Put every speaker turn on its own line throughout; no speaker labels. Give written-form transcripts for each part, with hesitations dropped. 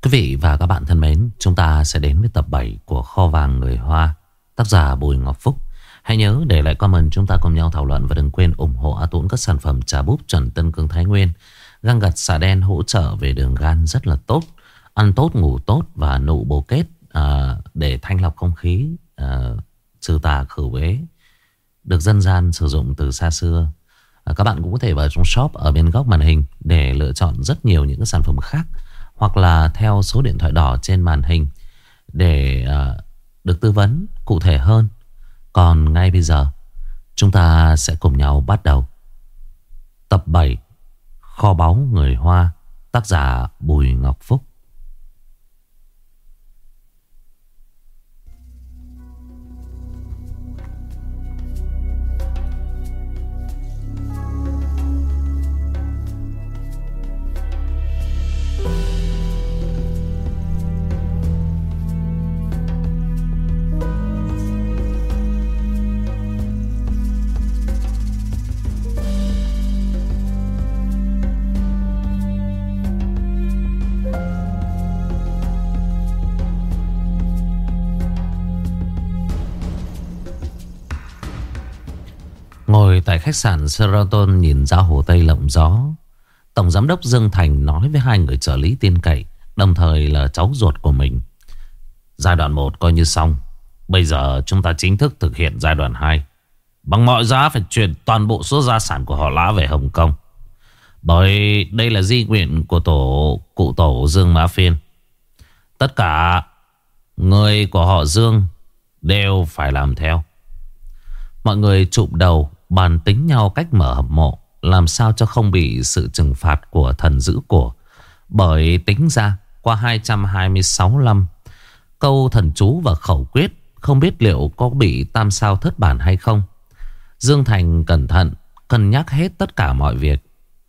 Quý vị và các bạn thân mến, chúng ta sẽ đến với tập 7 của Kho vàng người Hoa, tác giả Bùi Ngọc Phúc. Hãy nhớ để lại comment, chúng ta cùng nhau thảo luận và đừng quên ủng hộ A Tũng các sản phẩm trà búp chuẩn Tân Cương Thái Nguyên. Găng gặt xạ đen hỗ trợ về đường gan rất là tốt, ăn tốt, ngủ tốt và nụ bồ kết để thanh lọc không khí, trừ tà khử uế, được dân gian sử dụng từ xa xưa. Các bạn cũng có thể vào trong shop ở bên góc màn hình để lựa chọn rất nhiều những cái sản phẩm khác, hoặc là theo số điện thoại đỏ trên màn hình để được tư vấn cụ thể hơn. Còn ngay bây giờ chúng ta sẽ cùng nhau bắt đầu tập 7 Kho báu người Hoa, tác giả Bùi Ngọc Phúc. Ngồi tại khách sạn Sheraton nhìn ra hồ Tây lộng gió, Tổng giám đốc Dương Thành nói với hai người trợ lý tin cậy, đồng thời là cháu ruột của mình. Giai đoạn 1 coi như xong. Bây giờ chúng ta chính thức thực hiện giai đoạn 2. Bằng mọi giá phải chuyển toàn bộ số gia sản của họ Lã về Hồng Kông, bởi đây là di nguyện của cụ tổ Dương Mã Phiên. Tất cả người của họ Dương đều phải làm theo. Mọi người chụm đầu bàn tính nhau cách mở hầm mộ, làm sao cho không bị sự trừng phạt của thần giữ của. Bởi tính ra qua 226 năm, câu thần chú và khẩu quyết không biết liệu có bị tam sao thất bản hay không. Dương Thành cẩn thận cân nhắc hết tất cả mọi việc.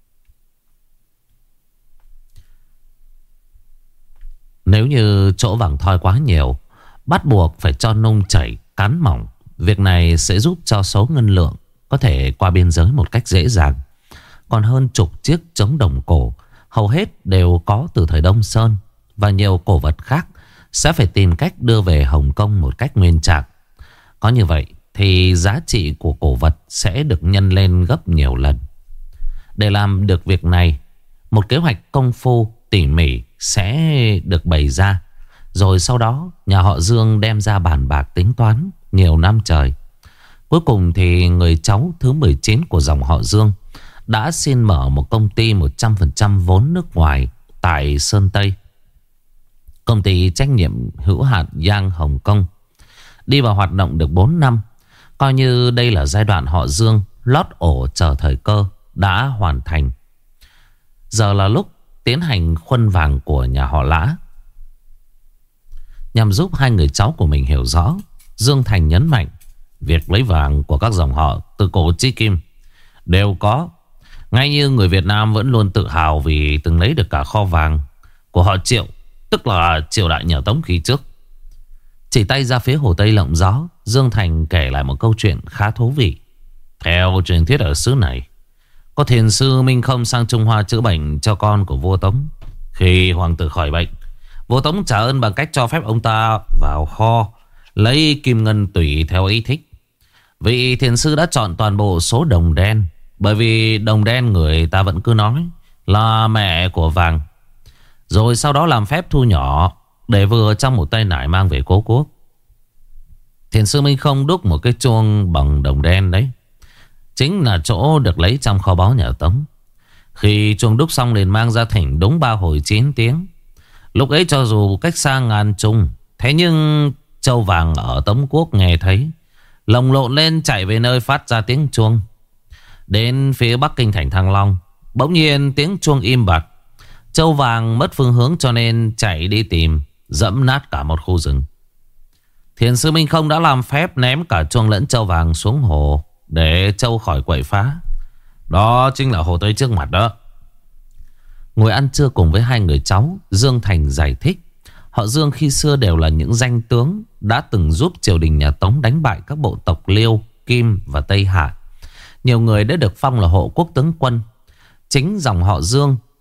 Nếu như chỗ vàng thoi quá nhiều, bắt buộc phải cho nung chảy cán mỏng. Việc này sẽ giúp cho số ngân lượng có thể qua biên giới một cách dễ dàng. Còn hơn chục chiếc trống đồng cổ, hầu hết đều có từ thời Đông Sơn, và nhiều cổ vật khác sẽ phải tìm cách đưa về Hồng Kông một cách nguyên trạng. Có như vậy thì giá trị của cổ vật sẽ được nhân lên gấp nhiều lần. Để làm được việc này, một kế hoạch công phu tỉ mỉ sẽ được bày ra. Rồi sau đó nhà họ Dương đem ra bàn bạc tính toán nhiều năm trời. Cuối cùng thì người cháu thứ 19 của dòng họ Dương đã xin mở một công ty 100% vốn nước ngoài tại Sơn Tây. Công ty trách nhiệm hữu hạn Giang Hồng Kông đi vào hoạt động được 4 năm. Coi như đây là giai đoạn họ Dương lót ổ chờ thời cơ đã hoàn thành. Giờ là lúc tiến hành khuân vàng của nhà họ Lã. Nhằm giúp hai người cháu của mình hiểu rõ, Dương Thành nhấn mạnh việc lấy vàng của các dòng họ từ cổ chí kim đều có. Ngay như người Việt Nam vẫn luôn tự hào vì từng lấy được cả kho vàng của họ Triệu, tức là triều đại nhà Tống khi trước. Chỉ tay ra phía hồ Tây lộng gió, Dương Thành kể lại một câu chuyện khá thú vị. Theo truyền thuyết ở xứ này, có thiền sư Minh Không sang Trung Hoa chữa bệnh cho con của vua Tống. Khi hoàng tử khỏi bệnh, vua Tống trả ơn bằng cách cho phép ông ta vào kho lấy kim ngân tùy theo ý thích. Vị thiền sư đã chọn toàn bộ số đồng đen, bởi vì đồng đen người ta vẫn cứ nói là mẹ của vàng. Rồi sau đó làm phép thu nhỏ để vừa trong một tay nải mang về cố quốc. Thiền sư Minh Không đúc một cái chuông bằng đồng đen đấy, chính là chỗ được lấy trong kho báu nhà Tống. Khi chuông đúc xong liền mang ra thỉnh đúng 3 hồi 9 tiếng. Lúc ấy cho dù cách xa ngàn trùng, thế nhưng châu vàng ở Tống Quốc nghe thấy, lồng lộn lên chạy về nơi phát ra tiếng chuông. Đến phía Bắc Kinh thành Thăng Long, bỗng nhiên tiếng chuông im bặt. Châu vàng mất phương hướng cho nên chạy đi tìm, dẫm nát cả một khu rừng. Thiền sư Minh Không đã làm phép ném cả chuông lẫn châu vàng xuống hồ để châu khỏi quậy phá. Đó chính là hồ Tây trước mặt đó. Ngồi ăn trưa cùng với hai người cháu, Dương Thành giải thích họ Dương khi xưa đều là những danh tướng đã từng giúp triều đình nhà Tống đánh bại các bộ tộc Liêu, Kim và Tây Hạ. Nhiều người đã được phong là hộ quốc tướng quân. Chính dòng họ Dương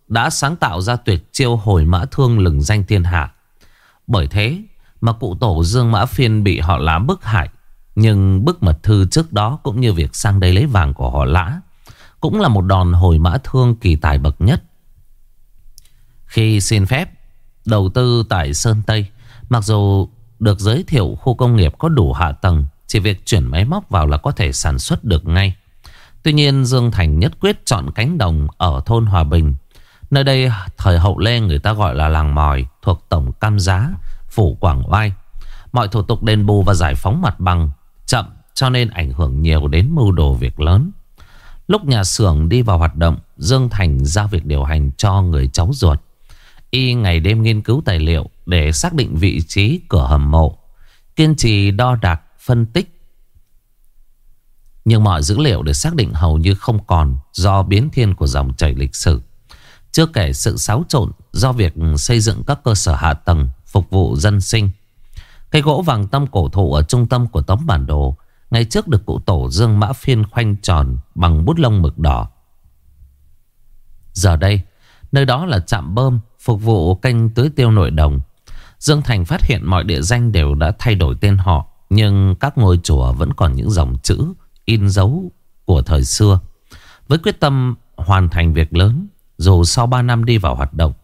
đã sáng tạo ra tuyệt chiêu hồi mã thương lừng danh thiên hạ. Bởi thế mà cụ tổ Dương Mã Phiên bị họ Lã bức hại. Nhưng bức mật thư trước đó cũng như việc sang đây lấy vàng của họ Lã cũng là một đòn hồi mã thương kỳ tài bậc nhất. Khi xin phép đầu tư tại Sơn Tây, mặc dù được giới thiệu khu công nghiệp có đủ hạ tầng, chỉ việc chuyển máy móc vào là có thể sản xuất được ngay. Tuy nhiên Dương Thành nhất quyết chọn cánh đồng ở thôn Hòa Bình. Nơi đây thời Hậu Lê người ta gọi là làng mòi, thuộc tổng Cam Giá, phủ Quảng Oai. Mọi thủ tục đền bù và giải phóng mặt bằng chậm, cho nên ảnh hưởng nhiều đến mưu đồ việc lớn. Lúc nhà xưởng đi vào hoạt động, Dương Thành giao việc điều hành cho người cháu ruột. Y ngày đêm nghiên cứu tài liệu để xác định vị trí cửa hầm mộ, kiên trì đo đạc phân tích. Nhưng mọi dữ liệu được xác định hầu như không còn do biến thiên của dòng chảy lịch sử. Chưa kể sự xáo trộn do việc xây dựng các cơ sở hạ tầng phục vụ dân sinh. Cây gỗ vàng tâm cổ thụ ở trung tâm của tấm bản đồ ngày trước được cụ tổ Dương Mã Phiên khoanh tròn bằng bút lông mực đỏ. Giờ đây, nơi đó là trạm bơm phục vụ kênh tưới tiêu nội đồng. Dương Thành phát hiện mọi địa danh đều đã thay đổi tên họ, nhưng các ngôi chùa vẫn còn những dòng chữ in dấu của thời xưa. Với quyết tâm hoàn thành việc lớn, dù sau 3 năm đi vào hoạt động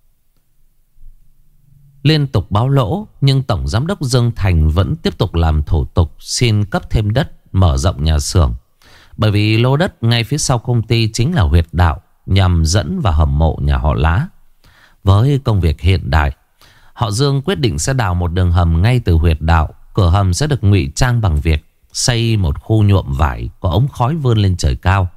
liên tục báo lỗ, nhưng Tổng Giám đốc Dương Thành vẫn tiếp tục làm thủ tục xin cấp thêm đất mở rộng nhà xưởng. Bởi vì lô đất ngay phía sau công ty chính là huyệt đạo nhằm dẫn vào hầm mộ nhà họ Lã. Với công việc hiện đại, họ Dương quyết định sẽ đào một đường hầm ngay từ huyệt đạo. Cửa hầm sẽ được ngụy trang bằng việc xây một khu nhuộm vải có ống khói vươn lên trời cao.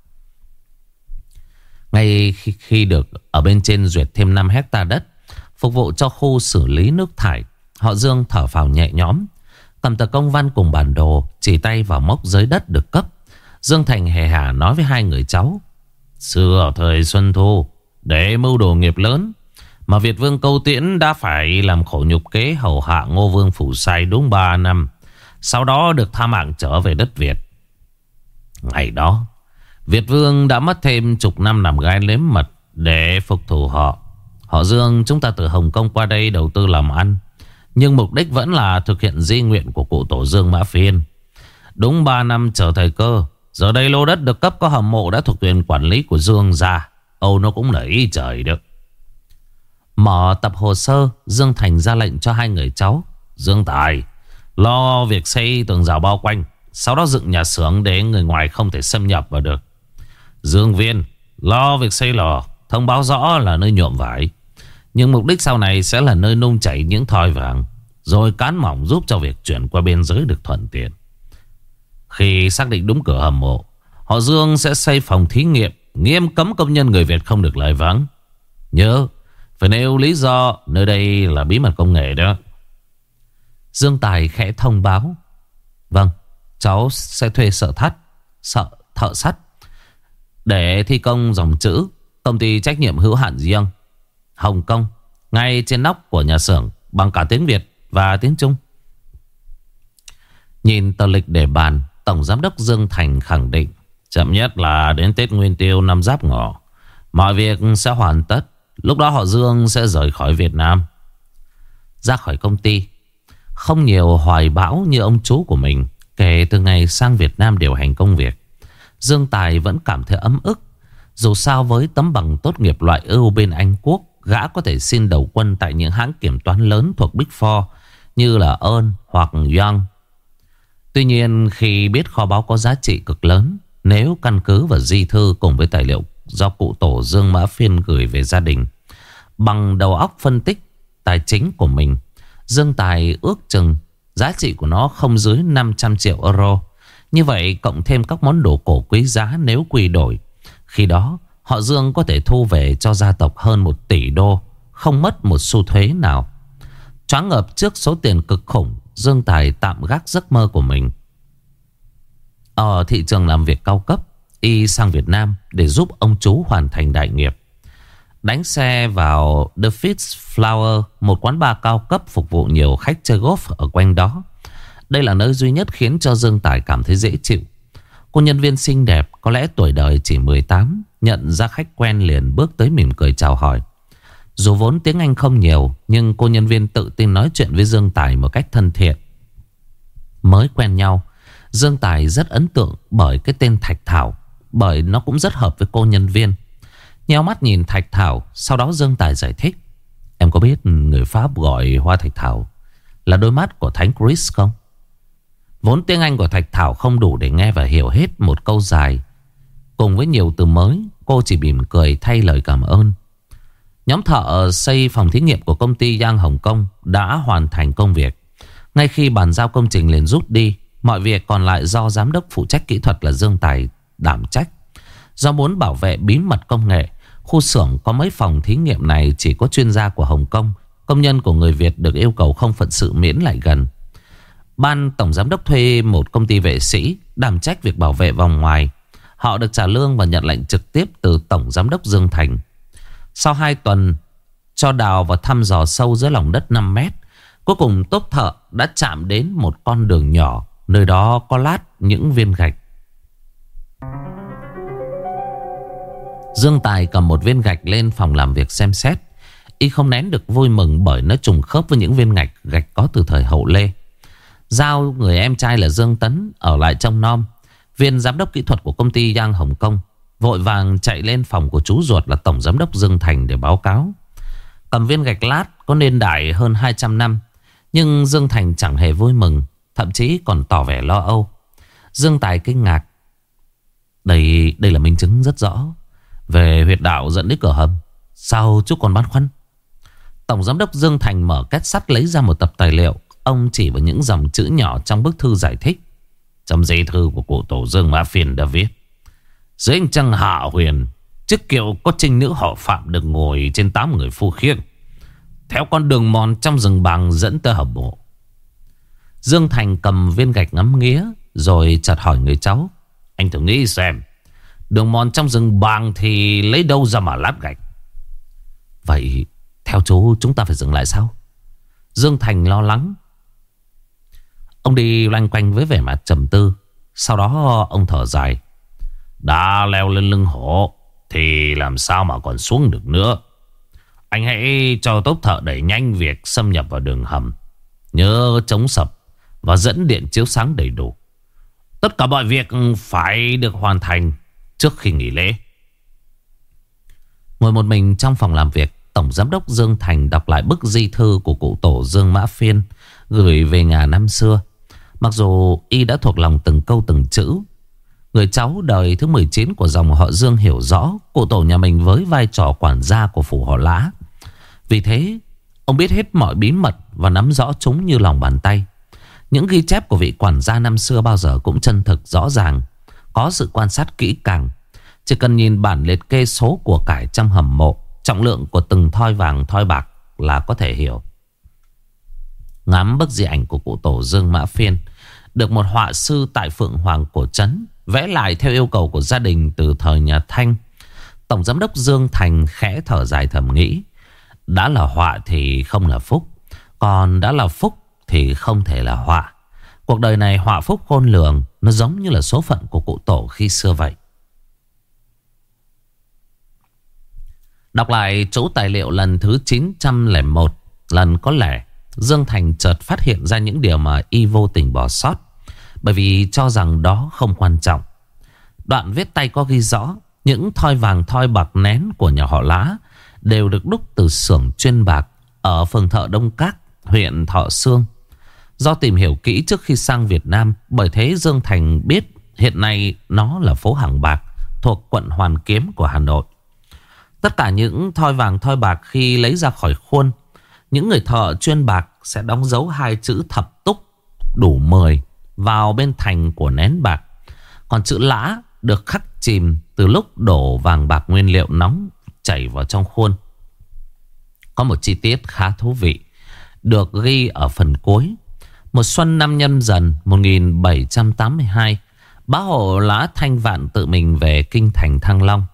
Ngay khi được ở bên trên duyệt thêm 5 hectare đất phục vụ cho khu xử lý nước thải, họ Dương thở phào nhẹ nhõm, cầm tờ công văn cùng bản đồ, chỉ tay vào mốc giới đất được cấp. Dương Thành hề hà nói với hai người cháu: xưa thời Xuân Thu, để mưu đồ nghiệp lớn mà Việt Vương Câu Tiễn đã phải làm khổ nhục kế hầu hạ Ngô Vương Phủ Sai đúng 3 năm, sau đó được tha mạng trở về đất Việt. Ngày đó Việt Vương đã mất thêm chục năm làm gai nếm mật để phục thù họ. Họ Dương chúng ta từ Hồng Kông qua đây đầu tư làm ăn, nhưng mục đích vẫn là thực hiện di nguyện của cụ tổ Dương Mã Phiên. Đúng 3 năm chờ thời cơ, giờ đây lô đất được cấp có hầm mộ đã thuộc quyền quản lý của Dương gia. Âu nó cũng là ý trời được. Mở tập hồ sơ, Dương Thành ra lệnh cho hai người cháu: Dương Tài lo việc xây tường rào bao quanh, sau đó dựng nhà xưởng để người ngoài không thể xâm nhập vào được. Dương Viên lo việc xây lò, thông báo rõ là nơi nhuộm vải, nhưng mục đích sau này sẽ là nơi nung chảy những thỏi vàng, rồi cán mỏng giúp cho việc chuyển qua biên giới được thuận tiện. Khi xác định đúng cửa hầm mộ, họ Dương sẽ xây phòng thí nghiệm, nghiêm cấm công nhân người Việt không được lại vắng. Nhớ phải nêu lý do nơi đây là bí mật công nghệ đó. Dương Tài khẽ thông báo: vâng, cháu sẽ thuê thợ sắt để thi công dòng chữ công ty trách nhiệm hữu hạn riêng Hồng Kông ngay trên nóc của nhà xưởng bằng cả tiếng Việt và tiếng Trung. Nhìn tờ lịch để bàn, Tổng Giám đốc Dương Thành khẳng định chậm nhất là đến Tết Nguyên Tiêu năm Giáp Ngọ, mọi việc sẽ hoàn tất. Lúc đó họ Dương sẽ rời khỏi Việt Nam. Ra khỏi công ty, không nhiều hoài bão như ông chú của mình. Kể từ ngày sang Việt Nam điều hành công việc, Dương Tài vẫn cảm thấy ấm ức. Dù sao với tấm bằng tốt nghiệp loại ưu bên Anh Quốc, gã có thể xin đầu quân tại những hãng kiểm toán lớn thuộc Big Four như là Ernst hoặc Young. Tuy nhiên khi biết kho báu có giá trị cực lớn, nếu căn cứ vào di thư cùng với tài liệu do cụ tổ Dương Mã Phiên gửi về gia đình, bằng đầu óc phân tích tài chính của mình, Dương Tài ước chừng giá trị của nó không dưới 500 triệu euro. Như vậy cộng thêm các món đồ cổ quý giá nếu quy đổi, khi đó họ Dương có thể thu về cho gia tộc hơn 1 tỷ đô, không mất một xu thuế nào. Choáng ngợp trước số tiền cực khủng, Dương Tài tạm gác giấc mơ của mình. Ở thị trường làm việc cao cấp, y sang Việt Nam để giúp ông chú hoàn thành đại nghiệp. Đánh xe vào The Fitzflower, một quán bar cao cấp phục vụ nhiều khách chơi golf ở quanh đó. Đây là nơi duy nhất khiến cho Dương Tài cảm thấy dễ chịu. Cô nhân viên xinh đẹp, có lẽ tuổi đời chỉ 18, nhận ra khách quen liền bước tới mỉm cười chào hỏi. Dù vốn tiếng Anh không nhiều, nhưng cô nhân viên tự tin nói chuyện với Dương Tài một cách thân thiện. Mới quen nhau, Dương Tài rất ấn tượng bởi cái tên Thạch Thảo, bởi nó cũng rất hợp với cô nhân viên. Nheo mắt nhìn Thạch Thảo, sau đó Dương Tài giải thích. Em có biết người Pháp gọi hoa Thạch Thảo là đôi mắt của Thánh Chris không? Vốn tiếng Anh của Thạch Thảo không đủ để nghe và hiểu hết một câu dài. Cùng với nhiều từ mới, cô chỉ mỉm cười thay lời cảm ơn. Nhóm thợ xây phòng thí nghiệm của công ty Yang Hồng Kông đã hoàn thành công việc. Ngay khi bàn giao công trình liền rút đi, mọi việc còn lại do giám đốc phụ trách kỹ thuật là Dương Tài đảm trách. Do muốn bảo vệ bí mật công nghệ, khu xưởng có mấy phòng thí nghiệm này chỉ có chuyên gia của Hồng Kông. Công nhân của người Việt được yêu cầu không phận sự miễn lại gần. Ban tổng giám đốc thuê một công ty vệ sĩ đảm trách việc bảo vệ vòng ngoài. Họ được trả lương và nhận lệnh trực tiếp từ tổng giám đốc Dương Thành. Sau 2 tuần cho đào và thăm dò sâu dưới lòng đất 5 mét, cuối cùng tốp thợ đã chạm đến một con đường nhỏ. Nơi đó có lát những viên gạch. Dương Tài cầm một viên gạch lên phòng làm việc xem xét. Y không nén được vui mừng bởi nó trùng khớp với những viên gạch có từ thời Hậu Lê. Giao người em trai là Dương Tấn ở lại trông nom. Viên giám đốc kỹ thuật của công ty Yang Hồng Kông vội vàng chạy lên phòng của chú ruột là tổng giám đốc Dương Thành để báo cáo. Cầm viên gạch lát có niên đại hơn 200 năm, nhưng Dương Thành chẳng hề vui mừng, thậm chí còn tỏ vẻ lo âu. Dương Tài kinh ngạc. Đây là minh chứng rất rõ về huyệt đạo dẫn đến cửa hầm. Sao chú còn băn khoăn? Tổng giám đốc Dương Thành mở két sắt lấy ra một tập tài liệu. Ông chỉ vào những dòng chữ nhỏ trong bức thư giải thích. Trong giấy thư của cụ tổ Dương Mã Phiên đã viết: dưới ánh trăng hạ huyền, chiếc kiệu có trinh nữ họ Phạm được ngồi trên 8 người phu khiêng, theo con đường mòn trong rừng bàng dẫn tới hầm mộ. Dương Thành cầm viên gạch ngắm nghía rồi chợt hỏi người cháu: anh thử nghĩ xem, đường mòn trong rừng bàng thì lấy đâu ra mà lát gạch? Vậy theo chú chúng ta phải dừng lại sao? Dương Thành lo lắng. Ông đi loanh quanh với vẻ mặt trầm tư. Sau đó ông thở dài. Đã leo lên lưng hổ thì làm sao mà còn xuống được nữa. Anh hãy cho tốp thợ đẩy nhanh việc xâm nhập vào đường hầm. Nhớ chống sập và dẫn điện chiếu sáng đầy đủ. Tất cả mọi việc phải được hoàn thành trước khi nghỉ lễ. Ngồi một mình trong phòng làm việc, tổng giám đốc Dương Thành đọc lại bức di thư của cụ tổ Dương Mã Phiên gửi về nhà năm xưa. Mặc dù y đã thuộc lòng từng câu từng chữ, người cháu đời thứ 19 của dòng họ Dương hiểu rõ cụ tổ nhà mình với vai trò quản gia của phủ họ Lã. Vì thế ông biết hết mọi bí mật và nắm rõ chúng như lòng bàn tay. Những ghi chép của vị quản gia năm xưa bao giờ cũng chân thực rõ ràng, có sự quan sát kỹ càng. Chỉ cần nhìn bản liệt kê số của cải trong hầm mộ, trọng lượng của từng thoi vàng thoi bạc là có thể hiểu. Ngắm bức di ảnh của cụ tổ Dương Mã Phiên được một họa sư tại Phượng Hoàng Cổ Trấn vẽ lại theo yêu cầu của gia đình từ thời nhà Thanh. Tổng giám đốc Dương Thành khẽ thở dài thầm nghĩ: đã là họa thì không là phúc, còn đã là phúc thì không thể là họa. Cuộc đời này họa phúc khôn lường, nó giống như là số phận của cụ tổ khi xưa vậy. Đọc lại chỗ tài liệu lần thứ 901, lần có lẽ Dương Thành chợt phát hiện ra những điều mà y vô tình bỏ sót, bởi vì cho rằng đó không quan trọng. Đoạn viết tay có ghi rõ những thoi vàng thoi bạc nén của nhà họ Lã đều được đúc từ xưởng chuyên bạc ở phường Thọ Đông Các, huyện Thọ Xương. Do tìm hiểu kỹ trước khi sang Việt Nam, bởi thế Dương Thành biết hiện nay nó là phố Hàng Bạc thuộc quận Hoàn Kiếm của Hà Nội. Tất cả những thoi vàng thoi bạc khi lấy ra khỏi khuôn, những người thợ chuyên bạc sẽ đóng dấu 2 chữ thập túc đủ 10 vào bên thành của nén bạc. Còn chữ Lã được khắc chìm từ lúc đổ vàng bạc nguyên liệu nóng chảy vào trong khuôn. Có một chi tiết khá thú vị được ghi ở phần cuối. Một xuân năm Nhâm Dần 1782, bá hộ Lã Thanh Vạn tự mình về kinh thành Thăng Long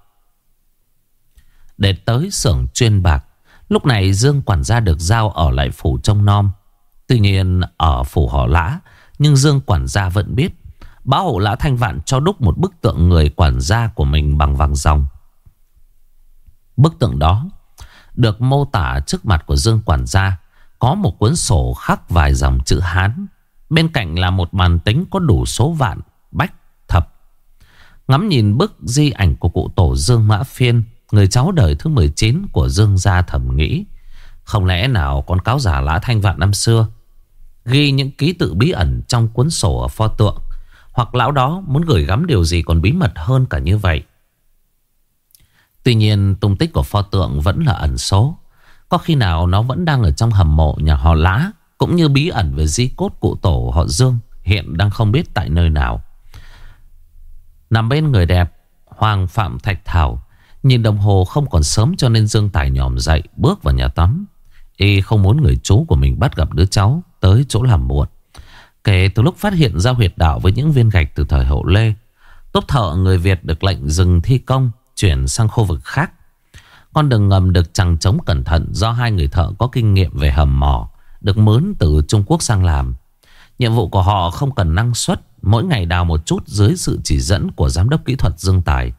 để tới xưởng chuyên bạc. Lúc này Dương quản gia được giao ở lại phủ trông nom. Tuy nhiên ở phủ họ Lã, nhưng Dương quản gia vẫn biết Bá hộ Lã Thanh Vạn cho đúc một bức tượng người quản gia của mình bằng vàng ròng. Bức tượng đó được mô tả trước mặt của Dương quản gia có một cuốn sổ khắc vài dòng chữ Hán. Bên cạnh là một bàn tính có đủ số vạn, bách, thập. Ngắm nhìn bức di ảnh của cụ tổ Dương Mã Phiên, người cháu đời thứ 19 của Dương gia, thầm nghĩ, không lẽ nào con cáo già Lã Thanh Vạn năm xưa ghi những ký tự bí ẩn trong cuốn sổ ở pho tượng, hoặc lão đó muốn gửi gắm điều gì còn bí mật hơn cả như vậy. Tuy nhiên tung tích của pho tượng vẫn là ẩn số. Có khi nào nó vẫn đang ở trong hầm mộ nhà họ Lã, cũng như bí ẩn về di cốt cụ tổ họ Dương hiện đang không biết tại nơi nào. Nằm bên người đẹp Hoàng Phạm Thạch Thảo, nhìn đồng hồ không còn sớm cho nên Dương Tài nhòm dậy bước vào nhà tắm. Y không muốn người chú của mình bắt gặp đứa cháu tới chỗ làm muộn. Kể từ lúc phát hiện ra huyệt đạo với những viên gạch từ thời Hậu Lê, tốp thợ người Việt được lệnh dừng thi công, chuyển sang khu vực khác. Con đường ngầm được chằng trống cẩn thận do hai người thợ có kinh nghiệm về hầm mỏ, được mướn từ Trung Quốc sang làm. Nhiệm vụ của họ không cần năng suất, mỗi ngày đào một chút dưới sự chỉ dẫn của giám đốc kỹ thuật Dương Tài.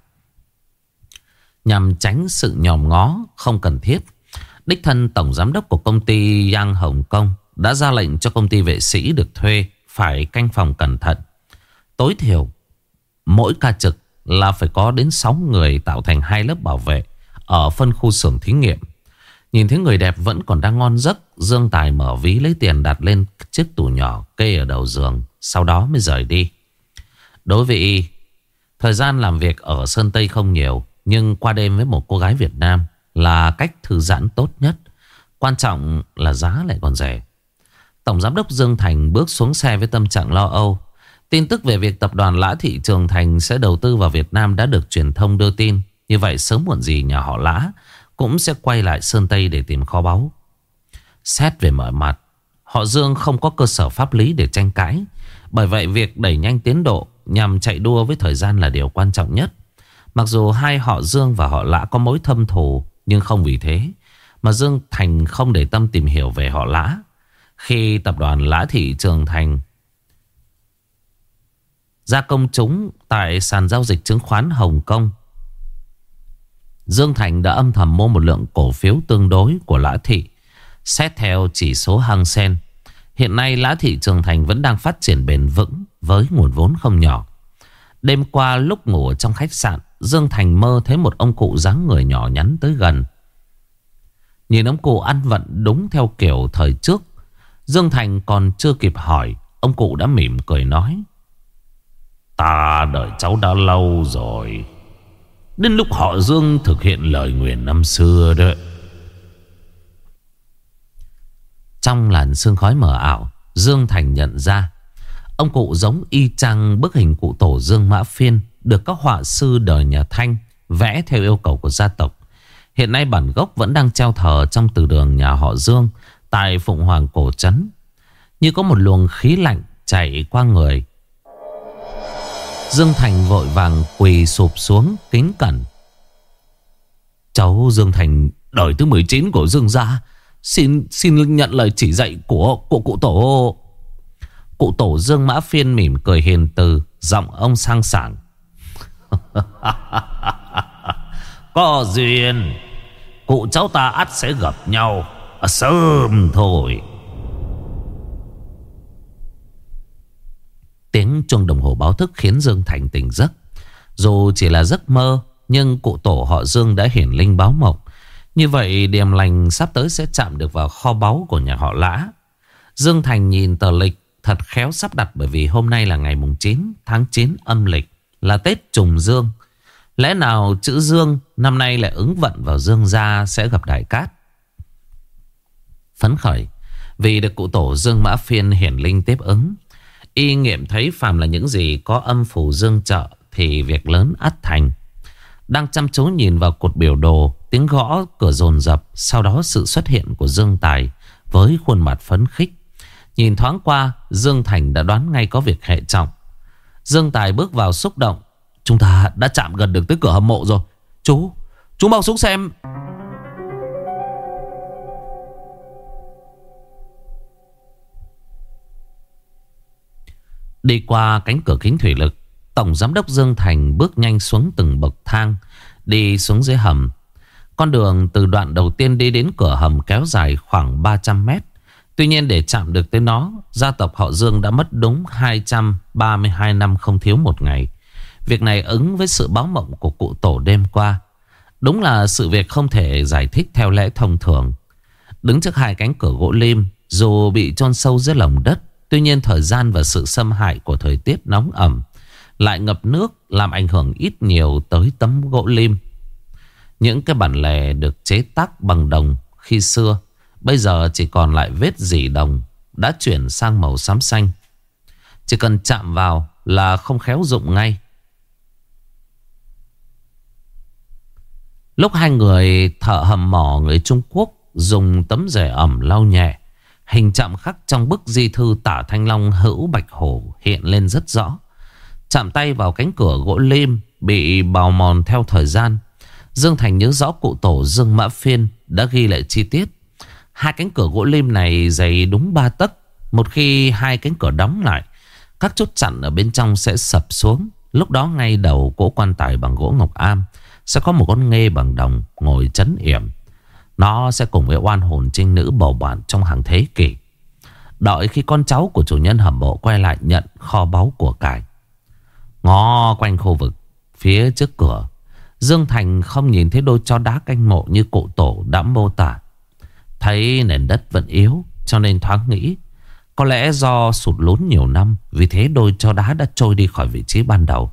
Nhằm tránh sự nhòm ngó không cần thiết, đích thân tổng giám đốc của công ty Yang Hồng Kông đã ra lệnh cho công ty vệ sĩ được thuê phải canh phòng cẩn thận. Tối thiểu mỗi ca trực là phải có đến 6 người tạo thành 2 lớp bảo vệ ở phân khu xưởng thí nghiệm. Nhìn thấy người đẹp vẫn còn đang ngon giấc, Dương Tài mở ví lấy tiền đặt lên chiếc tủ nhỏ kê ở đầu giường, sau đó mới rời đi. Đối với Y, thời gian làm việc ở Sơn Tây không nhiều, nhưng qua đêm với một cô gái Việt Nam là cách thư giãn tốt nhất. Quan trọng là giá lại còn rẻ. Tổng giám đốc Dương Thành bước xuống xe với tâm trạng lo âu. Tin tức về việc tập đoàn Lã Thị Trường Thành sẽ đầu tư vào Việt Nam đã được truyền thông đưa tin. Như vậy sớm muộn gì nhà họ Lã cũng sẽ quay lại Sơn Tây để tìm kho báu. Xét về mọi mặt, họ Dương không có cơ sở pháp lý để tranh cãi. Bởi vậy việc đẩy nhanh tiến độ nhằm chạy đua với thời gian là điều quan trọng nhất. Mặc dù hai họ Dương và họ Lã có mối thâm thù, nhưng không vì thế mà Dương Thành không để tâm tìm hiểu về họ Lã. Khi tập đoàn Lã Thị Trường Thành ra công chúng tại sàn giao dịch chứng khoán Hồng Kông, Dương Thành đã âm thầm mua một lượng cổ phiếu tương đối của Lã Thị. Xét theo chỉ số Hang Seng, hiện nay Lã Thị Trường Thành vẫn đang phát triển bền vững với nguồn vốn không nhỏ. Đêm qua lúc ngủ ở trong khách sạn, Dương Thành mơ thấy một ông cụ dáng người nhỏ nhắn tới gần. Nhìn ông cụ ăn vận đúng theo kiểu thời trước, Dương Thành còn chưa kịp hỏi, ông cụ đã mỉm cười nói: "Ta đợi cháu đã lâu rồi. Đến lúc họ Dương thực hiện lời nguyền năm xưa đấy." Trong làn sương khói mờ ảo, Dương Thành nhận ra ông cụ giống y chang bức hình cụ tổ Dương Mã Phiên được các họa sư đời nhà Thanh vẽ theo yêu cầu của gia tộc. Hiện nay bản gốc vẫn đang treo thờ trong từ đường nhà họ Dương tại Phụng Hoàng Cổ Trấn. Như có một luồng khí lạnh chạy qua người, Dương Thành vội vàng quỳ sụp xuống kính cẩn: "Cháu Dương Thành đời thứ 19 của Dương gia, xin nhận lời chỉ dạy của cụ tổ." Cụ tổ Dương Mã Phiên mỉm cười hiền từ, giọng ông sang sảng: "Có duyên, cụ cháu ta ắt sẽ gặp nhau sớm thôi." Tiếng chuông đồng hồ báo thức khiến Dương Thành tỉnh giấc. Dù chỉ là giấc mơ, nhưng cụ tổ họ Dương đã hiển linh báo mộng. Như vậy điềm lành sắp tới sẽ chạm được vào kho báu của nhà họ Lã. Dương Thành nhìn tờ lịch thật khéo sắp đặt, bởi vì hôm nay là ngày mùng 9 tháng 9 âm lịch, là Tết Trùng Dương. Lẽ nào chữ Dương năm nay lại ứng vận vào Dương gia sẽ gặp đại cát. Phấn khởi vì được cụ tổ Dương Mã Phiên hiển linh tiếp ứng, y nghiệm thấy phàm là những gì có âm phù dương trợ thì việc lớn ắt thành. Đang chăm chú nhìn vào cột biểu đồ, tiếng gõ cửa dồn dập, sau đó sự xuất hiện của Dương Tài với khuôn mặt phấn khích. Nhìn thoáng qua, Dương Thành đã đoán ngay có việc hệ trọng. Dương Tài bước vào xúc động: "Chúng ta đã chạm gần được tới cửa hầm mộ rồi. Chú mau xuống xem." Đi qua cánh cửa kính thủy lực, Tổng Giám đốc Dương Thành bước nhanh xuống từng bậc thang, đi xuống dưới hầm. Con đường từ đoạn đầu tiên đi đến cửa hầm kéo dài khoảng 300 mét. Tuy nhiên để chạm được tới nó, gia tộc họ Dương đã mất đúng 232 năm không thiếu một ngày. Việc này ứng với sự báo mộng của cụ tổ đêm qua. Đúng là sự việc không thể giải thích theo lẽ thông thường. Đứng trước hai cánh cửa gỗ lim, dù bị chôn sâu dưới lòng đất, tuy nhiên thời gian và sự xâm hại của thời tiết nóng ẩm lại ngập nước, làm ảnh hưởng ít nhiều tới tấm gỗ lim. Những cái bản lề được chế tác bằng đồng khi xưa bây giờ chỉ còn lại vết rỉ đồng đã chuyển sang màu xám xanh. Chỉ cần chạm vào là không khéo dụng ngay. Lúc hai người thợ hầm mỏ người Trung Quốc dùng tấm rẻ ẩm lau nhẹ, hình chạm khắc trong bức di thư Tả Thanh Long Hữu Bạch Hổ hiện lên rất rõ. Chạm tay vào cánh cửa gỗ lim bị bào mòn theo thời gian, Dương Thành nhớ rõ cụ tổ Dương Mã Phiên đã ghi lại chi tiết. Hai cánh cửa gỗ lim này dày đúng 3 tấc. Một khi hai cánh cửa đóng lại, các chốt chặn ở bên trong sẽ sập xuống. Lúc đó ngay đầu cỗ quan tài bằng gỗ ngọc am sẽ có một con nghê bằng đồng ngồi trấn yểm. Nó sẽ cùng với oan hồn trinh nữ bầu bạn trong hàng thế kỷ, đợi khi con cháu của chủ nhân hầm mộ quay lại nhận kho báu của cải. Ngó quanh khu vực phía trước cửa, Dương Thành không nhìn thấy đôi chó đá canh mộ như cụ tổ đã mô tả. Thấy nền đất vẫn yếu, cho nên thoáng nghĩ có lẽ do sụt lún nhiều năm, vì thế đôi chó đá đã trôi đi khỏi vị trí ban đầu.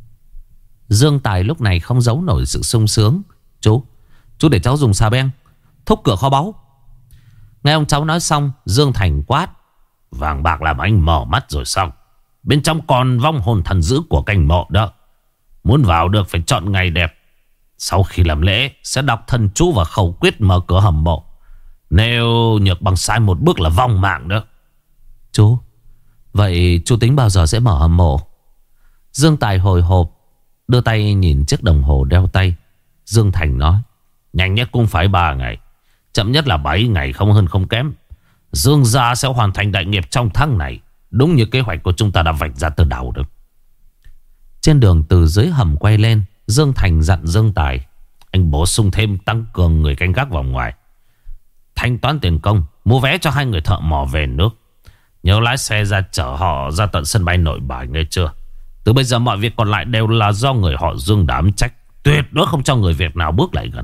Dương Tài lúc này không giấu nổi sự sung sướng. Chú để cháu dùng xà beng thúc cửa kho báu. Nghe ông cháu nói xong, Dương Thành quát: vàng bạc làm anh mở mắt rồi xong. Bên trong còn vong hồn thần dữ của canh mộ đó. Muốn vào được phải chọn ngày đẹp. Sau khi làm lễ sẽ đọc thần chú và khẩu quyết mở cửa hầm mộ. Nếu nhược bằng sai một bước là vong mạng đó. Chú, vậy chú tính bao giờ sẽ mở hầm mộ? Dương Tài hồi hộp đưa tay nhìn chiếc đồng hồ đeo tay. Dương Thành nói: nhanh nhất cũng phải 3 ngày, chậm nhất là 7 ngày, không hơn không kém. Dương gia sẽ hoàn thành đại nghiệp trong tháng này, đúng như kế hoạch của chúng ta đã vạch ra từ đầu được. Trên đường từ dưới hầm quay lên, Dương Thành dặn Dương Tài: anh bổ sung thêm tăng cường người canh gác vòng ngoài, thanh toán tiền công, mua vé cho hai người thợ mỏ về nước. Nhớ lái xe ra chở họ ra tận sân bay Nội Bài, nghe chưa? Từ bây giờ mọi việc còn lại đều là do người họ Dương đảm trách. Tuyệt đối không cho người Việt nào bước lại gần.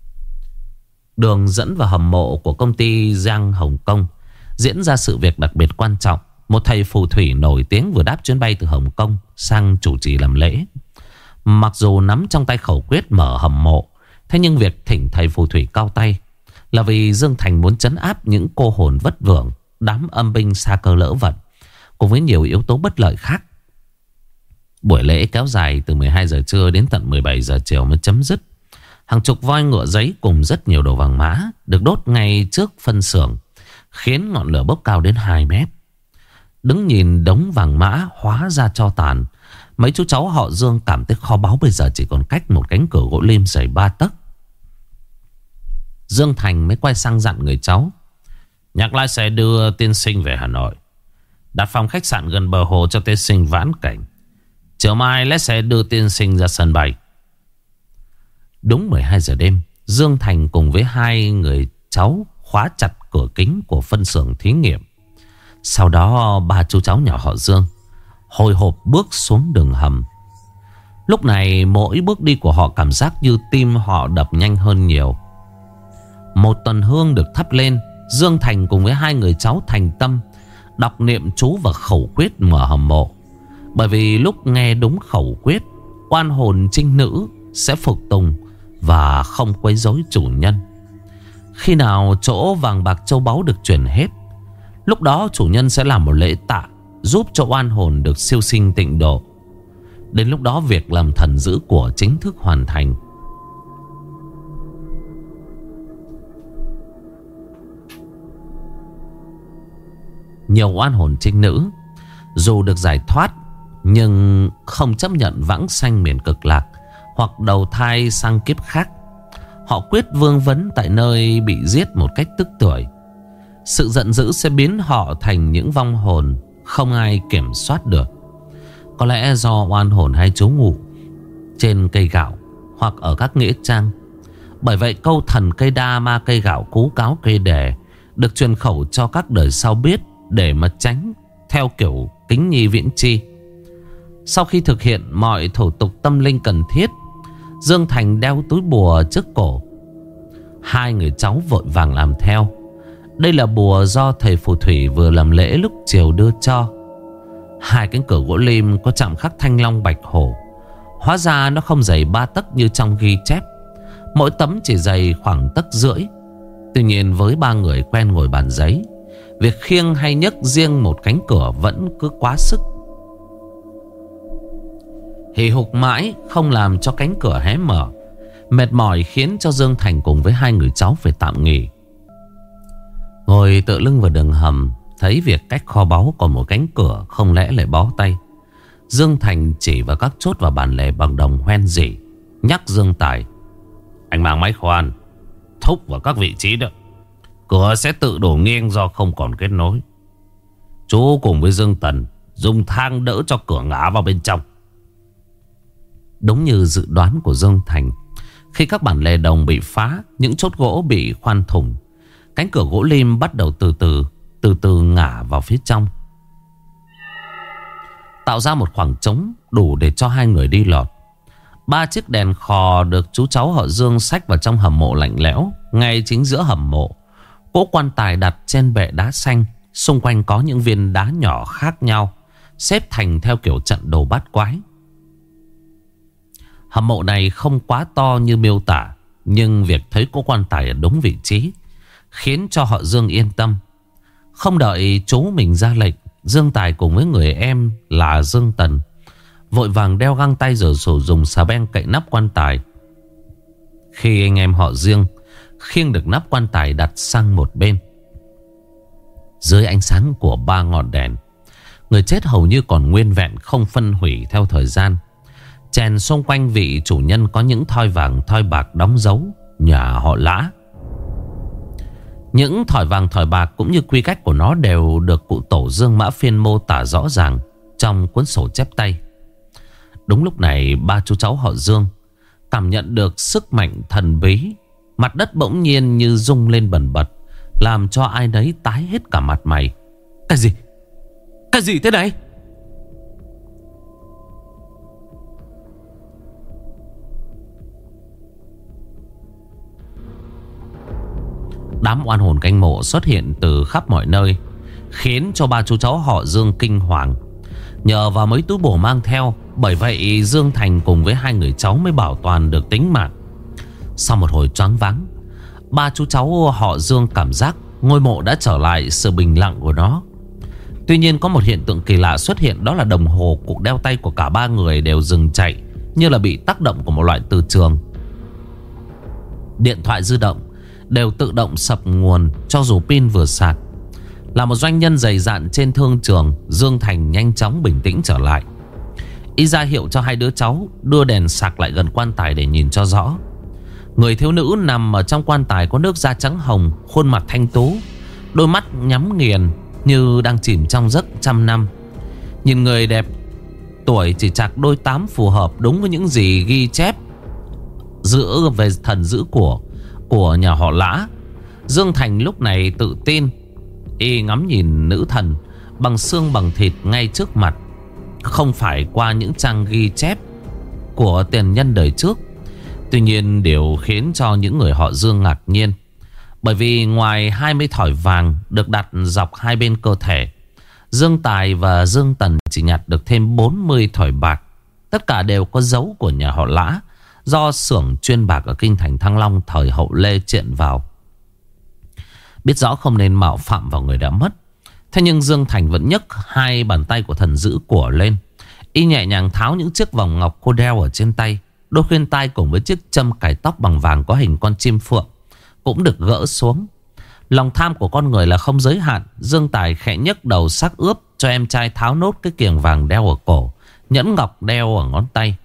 Đường dẫn vào hầm mộ của công ty Giang Hồng Kông diễn ra sự việc đặc biệt quan trọng. Một thầy phù thủy nổi tiếng vừa đáp chuyến bay từ Hồng Kông sang chủ trì làm lễ. Mặc dù nắm trong tay khẩu quyết mở hầm mộ, thế nhưng việc thỉnh thầy phù thủy cao tay là vì Dương Thành muốn trấn áp những cô hồn vất vưởng, đám âm binh sa cơ lỡ vận, cùng với nhiều yếu tố bất lợi khác. Buổi lễ kéo dài từ 12 giờ trưa đến tận 17 giờ chiều mới chấm dứt. Hàng chục voi ngựa giấy cùng rất nhiều đồ vàng mã được đốt ngay trước phân xưởng, khiến ngọn lửa bốc cao đến 2 mét. Đứng nhìn đống vàng mã hóa ra tro tàn, mấy chú cháu họ Dương cảm thấy kho báu bây giờ chỉ còn cách một cánh cửa gỗ lim dày 3 tấc. Dương Thành mới quay sang dặn người cháu: nhắc lái xe đưa tiên sinh về Hà Nội, đặt phòng khách sạn gần bờ hồ cho tiên sinh vãn cảnh. Chiều mai lái xe đưa tiên sinh ra sân bay. Đúng 12 giờ đêm, Dương Thành cùng với hai người cháu khóa chặt cửa kính của phân xưởng thí nghiệm. Sau đó 3 chú cháu nhỏ họ Dương hồi hộp bước xuống đường hầm. Lúc này mỗi bước đi của họ cảm giác như tim họ đập nhanh hơn nhiều. Một tuần hương được thắp lên. Dương Thành cùng với hai người cháu thành tâm đọc niệm chú và khẩu quyết mở hầm mộ. Bởi vì lúc nghe đúng khẩu quyết, oan hồn trinh nữ sẽ phục tùng và không quấy rối chủ nhân. Khi nào chỗ vàng bạc châu báu được chuyển hết, lúc đó chủ nhân sẽ làm một lễ tạ, giúp cho oan hồn được siêu sinh tịnh độ. Đến lúc đó việc làm thần giữ của chính thức hoàn thành. Nhiều oan hồn trinh nữ dù được giải thoát nhưng không chấp nhận vãng sanh miền cực lạc hoặc đầu thai sang kiếp khác. Họ quyết vương vấn tại nơi bị giết một cách tức tưởi. Sự giận dữ sẽ biến họ thành những vong hồn không ai kiểm soát được. Có lẽ do oan hồn hay trú ngụ trên cây gạo hoặc ở các nghĩa trang. Bởi vậy câu thần cây đa ma cây gạo cú cáo cây đề được truyền khẩu cho các đời sau biết, để mà tránh theo kiểu kính nhi viễn chi. Sau khi thực hiện mọi thủ tục tâm linh cần thiết, Dương Thành đeo túi bùa trước cổ. Hai người cháu vội vàng làm theo. Đây là bùa do thầy phù thủy vừa làm lễ lúc chiều đưa cho. Hai cánh cửa gỗ lim có chạm khắc thanh long bạch hổ. Hóa ra nó không dày 3 tấc như trong ghi chép. Mỗi tấm chỉ dày khoảng tấc rưỡi. Tuy nhiên với 3 người quen ngồi bàn giấy, việc khiêng hay nhấc riêng một cánh cửa vẫn cứ quá sức. Hì hục mãi không làm cho cánh cửa hé mở. Mệt mỏi khiến cho Dương Thành cùng với hai người cháu phải tạm nghỉ. Ngồi tựa lưng vào đường hầm, thấy việc cách kho báu còn một cánh cửa, không lẽ lại bó tay. Dương Thành chỉ vào các chốt và bản lề bằng đồng hoen dỉ, nhắc Dương Tài: anh mang máy khoan thúc vào các vị trí đó, cửa sẽ tự đổ nghiêng do không còn kết nối. Chú cùng với Dương Tần dùng thang đỡ cho cửa ngã vào bên trong. Đúng như dự đoán của Dương Thành, khi các bản lề đồng bị phá, những chốt gỗ bị khoan thủng, cánh cửa gỗ lim bắt đầu từ từ ngả vào phía trong, tạo ra một khoảng trống đủ để cho hai người đi lọt. 3 chiếc đèn khò được chú cháu họ Dương xách vào trong hầm mộ lạnh lẽo. Ngay chính giữa hầm mộ, cỗ quan tài đặt trên bệ đá xanh, xung quanh có những viên đá nhỏ khác nhau xếp thành theo kiểu trận đồ bát quái. Hầm mộ này không quá to như miêu tả, nhưng việc thấy cỗ quan tài ở đúng vị trí khiến cho họ Dương yên tâm. Không đợi chú mình ra lệnh, Dương Tài cùng với người em là Dương Tần vội vàng đeo găng tay rồi dùng xà beng cậy nắp quan tài. Khi anh em họ Dương khiêng được nắp quan tài đặt sang một bên, dưới ánh sáng của 3 ngọn đèn, người chết hầu như còn nguyên vẹn, không phân hủy theo thời gian. Chèn xung quanh vị chủ nhân có những thoi vàng thoi bạc đóng dấu nhà họ Lã. Những thỏi vàng thỏi bạc cũng như quy cách của nó đều được cụ tổ Dương Mã Phiên mô tả rõ ràng trong cuốn sổ chép tay. Đúng lúc này, 3 chú cháu họ Dương cảm nhận được sức mạnh thần bí. Mặt đất bỗng nhiên như rung lên bần bật, làm cho ai nấy tái hết cả mặt mày. Cái gì? Cái gì thế này? Đám oan hồn canh mộ xuất hiện từ khắp mọi nơi, khiến cho 3 chú cháu họ Dương kinh hoàng. Nhờ vào mấy túi bổ mang theo, bởi vậy Dương Thành cùng với hai người cháu mới bảo toàn được tính mạng. Sau một hồi choáng váng, 3 chú cháu họ Dương cảm giác ngôi mộ đã trở lại sự bình lặng của nó. Tuy nhiên có một hiện tượng kỳ lạ xuất hiện, đó là đồng hồ cục đeo tay của cả 3 người đều dừng chạy, như là bị tác động của một loại từ trường. Điện thoại di động đều tự động sập nguồn cho dù pin vừa sạc. Là một doanh nhân dày dạn trên thương trường, Dương Thành nhanh chóng bình tĩnh trở lại. Y ra hiệu cho hai đứa cháu đưa đèn sạc lại gần quan tài để nhìn cho rõ. Người thiếu nữ nằm ở trong quan tài có nước da trắng hồng, khuôn mặt thanh tú, đôi mắt nhắm nghiền như đang chìm trong giấc trăm năm. Nhìn người đẹp, tuổi chỉ chạc đôi 8, phù hợp đúng với những gì ghi chép giữa về thần giữ của nhà họ Lã. Dương Thành lúc này tự tin, y ngắm nhìn nữ thần bằng xương bằng thịt ngay trước mặt, không phải qua những trang ghi chép của tiền nhân đời trước. Tuy nhiên điều khiến cho những người họ Dương ngạc nhiên, bởi vì ngoài 20 thỏi vàng được đặt dọc hai bên cơ thể, Dương Tài và Dương Tần chỉ nhặt được thêm 40 thỏi bạc. Tất cả đều có dấu của nhà họ Lã, do xưởng chuyên bạc ở kinh thành Thăng Long thời hậu Lê triện vào. Biết rõ không nên mạo phạm vào người đã mất, thế nhưng Dương Thành vẫn nhấc hai bàn tay của thần giữ của lên. Y nhẹ nhàng tháo những chiếc vòng ngọc cô đeo ở trên tay. Đôi khuyên tai cùng với chiếc châm cài tóc bằng vàng có hình con chim phượng cũng được gỡ xuống. Lòng tham của con người là không giới hạn. Dương Tài khẽ nhấc đầu sắc ướp cho em trai tháo nốt cái kiềng vàng đeo ở cổ, nhẫn ngọc đeo ở ngón tay.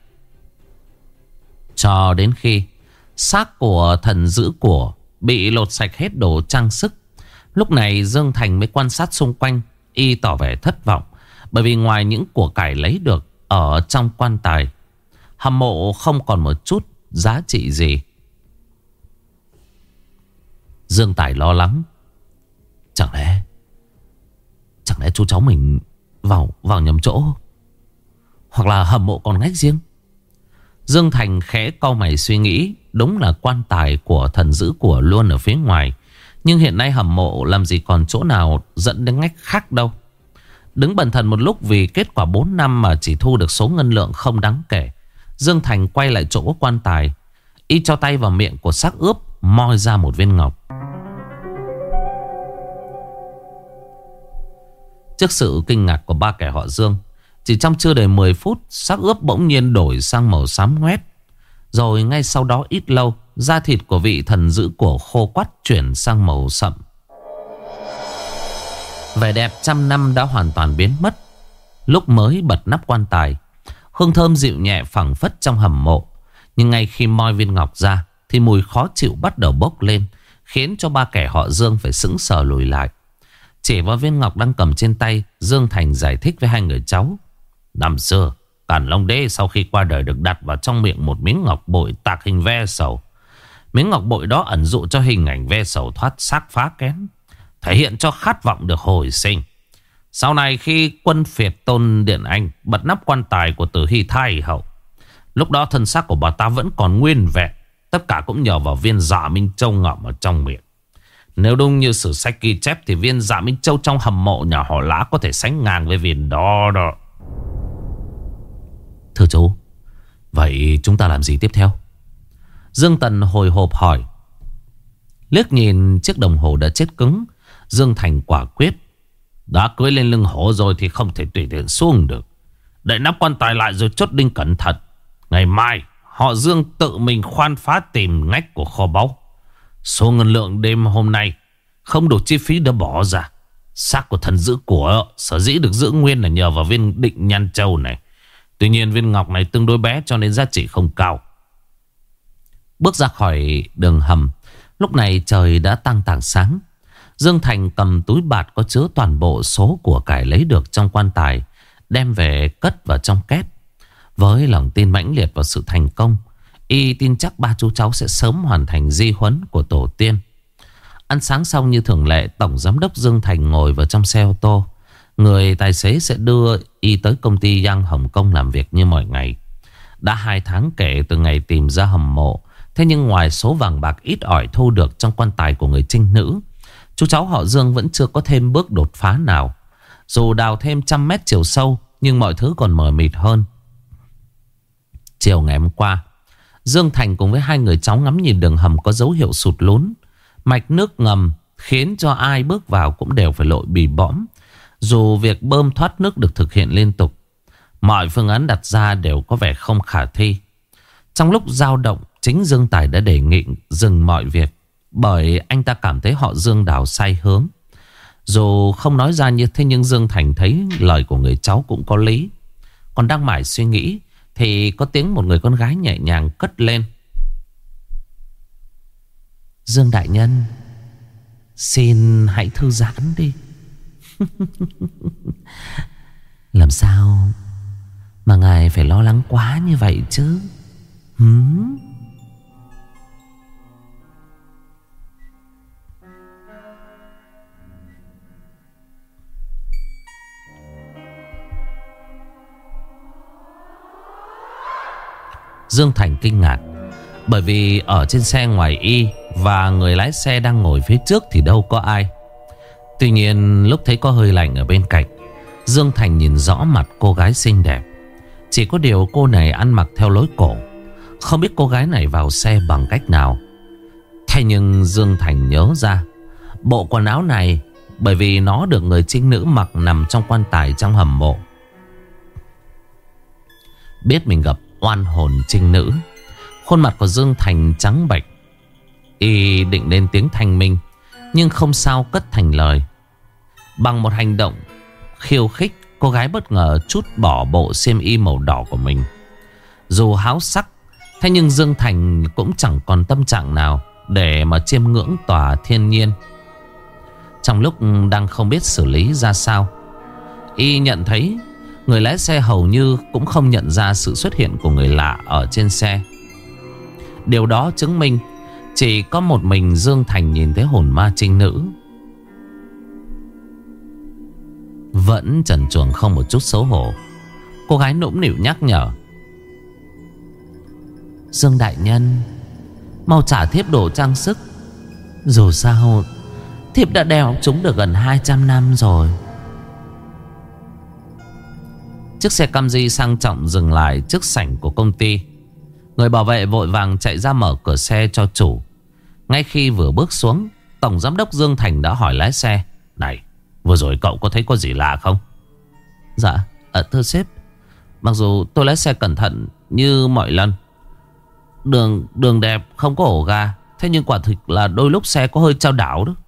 Cho đến khi xác của thần giữ của bị lột sạch hết đồ trang sức, lúc này Dương Thành mới quan sát xung quanh. Y tỏ vẻ thất vọng Bởi vì ngoài những của cải lấy được ở trong quan tài, hầm mộ không còn một chút giá trị gì. Dương Tài lo lắng. Chẳng lẽ chú cháu mình vào nhầm chỗ, hoặc là hầm mộ còn ngách riêng. Dương Thành khẽ cau mày suy nghĩ. Đúng là quan tài của thần giữ của luôn ở phía ngoài, nhưng hiện nay hầm mộ làm gì còn chỗ nào dẫn đến ngách khác đâu. Đứng bần thần một lúc vì kết quả 4 năm mà chỉ thu được số ngân lượng không đáng kể, Dương Thành quay lại chỗ quan tài. Y cho tay vào miệng của xác ướp, moi ra một viên ngọc. Trước sự kinh ngạc của ba kẻ họ Dương, chỉ trong chưa đầy 10 phút, xác ướp bỗng nhiên đổi sang màu xám ngoét. Rồi ngay sau đó ít lâu, da thịt của vị thần giữ của khô quắt chuyển sang màu sậm. Vẻ đẹp trăm năm đã hoàn toàn biến mất. Lúc mới bật nắp quan tài, hương thơm dịu nhẹ phảng phất trong hầm mộ. Nhưng ngay khi moi viên ngọc ra thì mùi khó chịu bắt đầu bốc lên, khiến cho ba kẻ họ Dương phải sững sờ lùi lại. Chỉ vào viên ngọc đang cầm trên tay, Dương Thành giải thích với hai người cháu. Năm xưa, Càn Long Đế sau khi qua đời được đặt vào trong miệng một miếng ngọc bội tạc hình ve sầu. Miếng ngọc bội đó ẩn dụ cho hình ảnh ve sầu thoát xác phá kén, thể hiện cho khát vọng được hồi sinh. Sau này khi quân phiệt Tôn Điện Anh bật nắp quan tài của Tử Hy Thái Hậu, lúc đó thân xác của bà ta vẫn còn nguyên vẹn. Tất cả cũng nhờ vào viên Dạ Minh Châu ngậm ở trong miệng. Nếu đúng như sử sách ghi chép thì viên Dạ Minh Châu trong hầm mộ nhà họ Lã có thể sánh ngang với viên đó đó. Thưa chú, vậy chúng ta làm gì tiếp theo? Dương Tần hồi hộp hỏi. Liếc nhìn chiếc đồng hồ đã chết cứng, Dương Thành quả quyết. Đã cưỡi lên lưng hổ rồi thì không thể tùy tiện xuống được. Đậy nắp quan tài lại rồi chốt đinh cẩn thận. Ngày mai họ Dương tự mình khoan phá tìm ngách của kho báu. Số ngân lượng đêm hôm nay không đủ chi phí đã bỏ ra. Xác của thần giữ của sở dĩ được giữ nguyên là nhờ vào viên Định Nhan Châu này. Tuy nhiên viên ngọc này tương đối bé cho nên giá trị không cao. Bước ra khỏi đường hầm, lúc này trời đã tăng tảng sáng. Dương Thành cầm túi bạt có chứa toàn bộ số của cải lấy được trong quan tài, đem về cất vào trong két. Với lòng tin mãnh liệt vào sự thành công, y tin chắc ba chú cháu sẽ sớm hoàn thành di huấn của tổ tiên. Ăn sáng xong như thường lệ, Tổng Giám đốc Dương Thành ngồi vào trong xe ô tô. Người tài xế sẽ đưa y tới công ty Giang Hồng Kông làm việc như mọi ngày. Đã 2 tháng kể từ ngày tìm ra hầm mộ. Thế nhưng ngoài số vàng bạc ít ỏi thu được trong quan tài của người trinh nữ, chú cháu họ Dương vẫn chưa có thêm bước đột phá nào. Dù đào thêm 100 mét chiều sâu, nhưng mọi thứ còn mờ mịt hơn. Chiều ngày hôm qua, Dương Thành cùng với hai người cháu ngắm nhìn đường hầm có dấu hiệu sụt lún. Mạch nước ngầm khiến cho ai bước vào cũng đều phải lội bì bõm. Dù việc bơm thoát nước được thực hiện liên tục, mọi phương án đặt ra đều có vẻ không khả thi. Trong lúc dao động, chính Dương Tài đã đề nghị dừng mọi việc, bởi anh ta cảm thấy họ Dương đào sai hướng. Dù không nói ra như thế nhưng Dương Thành thấy lời của người cháu cũng có lý. Còn đang mải suy nghĩ thì có tiếng một người con gái nhẹ nhàng cất lên. Dương đại nhân, xin hãy thư giãn đi. Làm sao mà ngài phải lo lắng quá như vậy chứ? Dương Thành kinh ngạc, bởi vì ở trên xe ngoài y và người lái xe đang ngồi phía trước thì đâu có ai. Tuy nhiên lúc thấy có hơi lạnh ở bên cạnh, Dương Thành nhìn rõ mặt cô gái xinh đẹp. Chỉ có điều cô này ăn mặc theo lối cổ. Không biết cô gái này vào xe bằng cách nào. Thế nhưng Dương Thành nhớ ra bộ quần áo này, bởi vì nó được người trinh nữ mặc nằm trong quan tài trong hầm mộ. Biết mình gặp oan hồn trinh nữ, khuôn mặt của Dương Thành trắng bệch. Y định lên tiếng thanh minh, nhưng không sao cất thành lời. Bằng một hành động khiêu khích, cô gái bất ngờ trút bỏ bộ xiêm y màu đỏ của mình. Dù háo sắc, thế nhưng Dương Thành cũng chẳng còn tâm trạng nào để mà chiêm ngưỡng tòa thiên nhiên. Trong lúc đang không biết xử lý ra sao, Y nhận thấy người lái xe hầu như cũng không nhận ra sự xuất hiện của người lạ ở trên xe. Điều đó chứng minh chỉ có một mình Dương Thành nhìn thấy hồn ma trinh nữ. Vẫn trần truồng không một chút xấu hổ, cô gái nũng nịu nhắc nhở: Dương đại nhân, mau trả thiếp đồ trang sức. Dù sao thiếp đã đeo chúng được gần 200 năm rồi. Chiếc xe Camry sang trọng dừng lại trước sảnh của công ty. Người bảo vệ vội vàng chạy ra mở cửa xe cho chủ. Ngay khi vừa bước xuống, Tổng giám đốc Dương Thành đã hỏi lái xe: Này, vừa rồi cậu có thấy có gì lạ không? Dạ, thưa sếp, mặc dù tôi lái xe cẩn thận như mọi lần, Đường đẹp không có ổ gà, thế nhưng quả thực là đôi lúc xe có hơi chao đảo đó.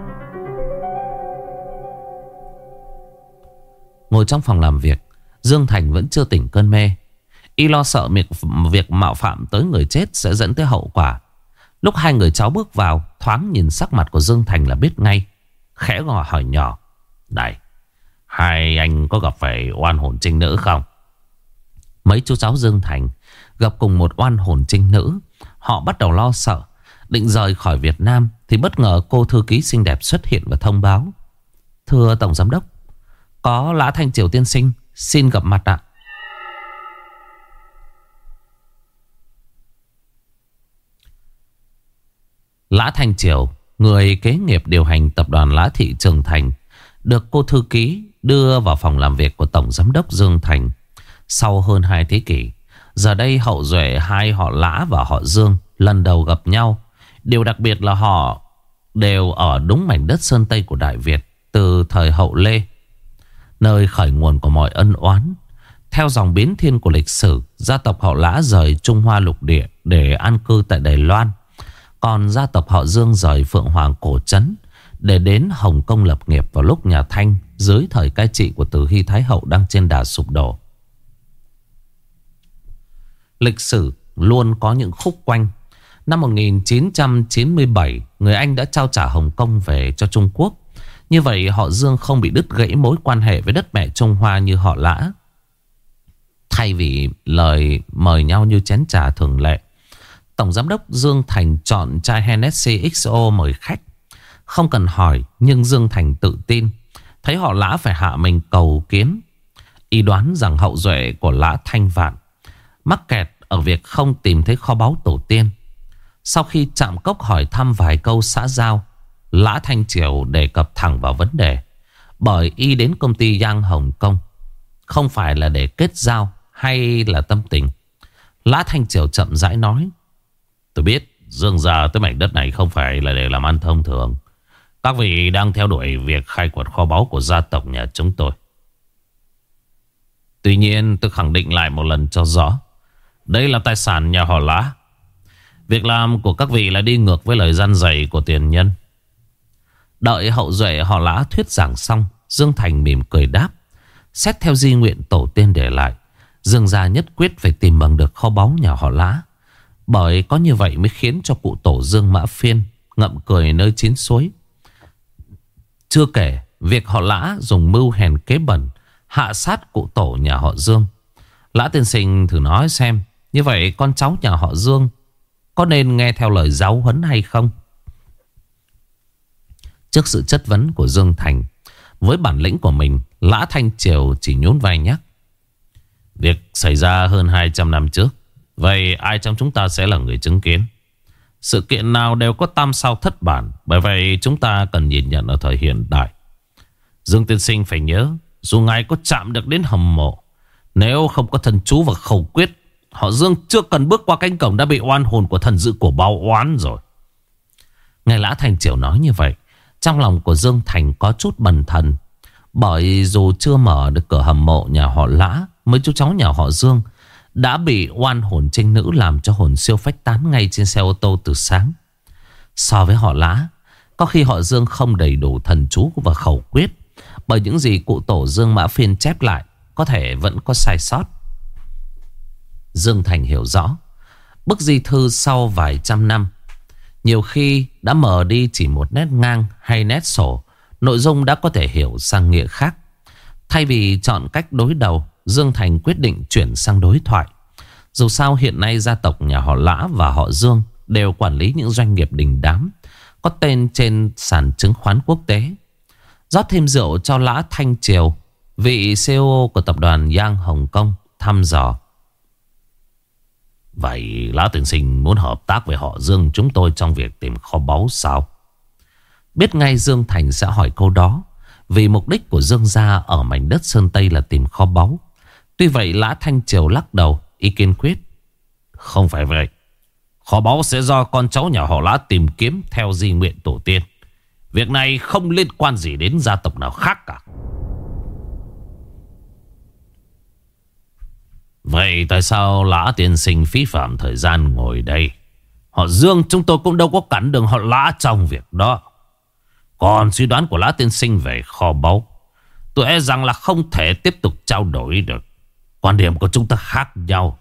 Ngồi trong phòng làm việc, Dương Thành vẫn chưa tỉnh cơn mê. Y lo sợ việc mạo phạm tới người chết sẽ dẫn tới hậu quả. Lúc hai người cháu bước vào, thoáng nhìn sắc mặt của Dương Thành là biết ngay. Khẽ gò hỏi nhỏ: Này, hai anh có gặp phải oan hồn trinh nữ không? Mấy chú cháu Dương Thành gặp cùng một oan hồn trinh nữ. Họ bắt đầu lo sợ. Định rời khỏi Việt Nam thì bất ngờ cô thư ký xinh đẹp xuất hiện và thông báo: Thưa Tổng giám đốc, có Lã Thanh Triều tiên sinh xin gặp mặt ạ. Lã Thanh Triều, người kế nghiệp điều hành tập đoàn Lã Thị Trường Thành, được cô thư ký đưa vào phòng làm việc của Tổng giám đốc Dương Thành. Sau hơn 2 thế kỷ, giờ đây hậu duệ hai họ Lã và họ Dương lần đầu gặp nhau. Điều đặc biệt là họ đều ở đúng mảnh đất sơn Tây của Đại Việt từ thời Hậu Lê, nơi khởi nguồn của mọi ân oán. Theo dòng biến thiên của lịch sử, gia tộc họ Lã rời Trung Hoa lục địa để an cư tại Đài Loan. Còn gia tộc họ Dương rời Phượng Hoàng cổ trấn để đến Hồng Kông lập nghiệp vào lúc nhà Thanh dưới thời cai trị của Từ Hy Thái Hậu đang trên đà sụp đổ. Lịch sử luôn có những khúc quanh. Năm 1997, người Anh đã trao trả Hồng Kông về cho Trung Quốc. Như vậy họ Dương không bị đứt gãy mối quan hệ với đất mẹ Trung Hoa như họ Lã. Thay vì lời mời nhau như chén trà thường lệ, Tổng giám đốc Dương Thành chọn chai Hennessy XO mời khách. Không cần hỏi, nhưng Dương Thành tự tin. Thấy họ Lã phải hạ mình cầu kiến. Y đoán rằng hậu duệ của Lã Thanh Vạn mắc kẹt ở việc không tìm thấy kho báu tổ tiên. Sau khi chạm cốc hỏi thăm vài câu xã giao, Lã Thanh Triều đề cập thẳng vào vấn đề. Bởi Y đến công ty Yang Hồng Kông không phải là để kết giao hay là tâm tình. Lã Thanh Triều chậm rãi nói: Tôi biết Dương gia tới mảnh đất này không phải là để làm ăn thông thường. Các vị đang theo đuổi việc khai quật kho báu của gia tộc nhà chúng tôi. Tuy nhiên tôi khẳng định lại một lần cho rõ, đây là tài sản nhà họ Lã. Việc làm của các vị là đi ngược với lời răn dạy của tiền nhân. Đợi hậu duệ họ Lã thuyết giảng xong, Dương Thành mỉm cười đáp: Xét theo di nguyện tổ tiên để lại, Dương gia nhất quyết phải tìm bằng được kho báu nhà họ Lã. Bởi có như vậy mới khiến cho cụ tổ Dương Mã Phiên ngậm cười nơi chín suối. Chưa kể việc họ Lã dùng mưu hèn kế bẩn hạ sát cụ tổ nhà họ Dương. Lã tiên sinh thử nói xem, như vậy con cháu nhà họ Dương có nên nghe theo lời giáo huấn hay không? Trước sự chất vấn của Dương Thành, với bản lĩnh của mình, Lã Thanh Triều chỉ nhún vai nhắc: Việc xảy ra hơn 200 năm trước, vậy ai trong chúng ta sẽ là người chứng kiến? Sự kiện nào đều có tam sao thất bản. Bởi vậy chúng ta cần nhìn nhận ở thời hiện đại. Dương tiên sinh phải nhớ, dù ngài có chạm được đến hầm mộ, nếu không có thần chú và khẩu quyết, họ Dương chưa cần bước qua cánh cổng đã bị oan hồn của thần dữ của báo oán rồi. Nghe Lã Thanh Triều nói như vậy, trong lòng của Dương Thành có chút bần thần. Bởi dù chưa mở được cửa hầm mộ nhà họ Lã, mấy chú cháu nhà họ Dương đã bị oan hồn trinh nữ làm cho hồn siêu phách tán ngay trên xe ô tô từ sáng. So với họ Lã, có khi họ Dương không đầy đủ thần chú và khẩu quyết. Bởi những gì cụ tổ Dương Mã Phiên chép lại có thể vẫn có sai sót. Dương Thành hiểu rõ, bức di thư sau vài trăm năm nhiều khi đã mờ đi chỉ một nét ngang hay nét sổ, nội dung đã có thể hiểu sang nghĩa khác. Thay vì chọn cách đối đầu, Dương Thành quyết định chuyển sang đối thoại. Dù sao hiện nay gia tộc nhà họ Lã và họ Dương đều quản lý những doanh nghiệp đình đám có tên trên sàn chứng khoán quốc tế. Rót thêm rượu cho Lã Thanh Triều, vị CEO của tập đoàn Yang Hồng Kông, thăm dò. Vậy Lã tiên sinh muốn hợp tác với họ Dương chúng tôi trong việc tìm kho báu sao? Biết ngay Dương Thành sẽ hỏi câu đó, vì mục đích của Dương gia ở mảnh đất Sơn Tây là tìm kho báu. Tuy vậy Lã Thanh Triều lắc đầu, ý kiên quyết. Không phải vậy. Kho báu sẽ do con cháu nhà họ Lã tìm kiếm theo di nguyện tổ tiên. Việc này không liên quan gì đến gia tộc nào khác cả. Vậy tại sao Lã tiên sinh phí phạm thời gian ngồi đây? Họ Dương chúng tôi cũng đâu có cản đường họ Lã trong việc đó. Còn suy đoán của Lã tiên sinh về kho báu, tôi e rằng là không thể tiếp tục trao đổi được. Quan điểm của chúng ta khác nhau.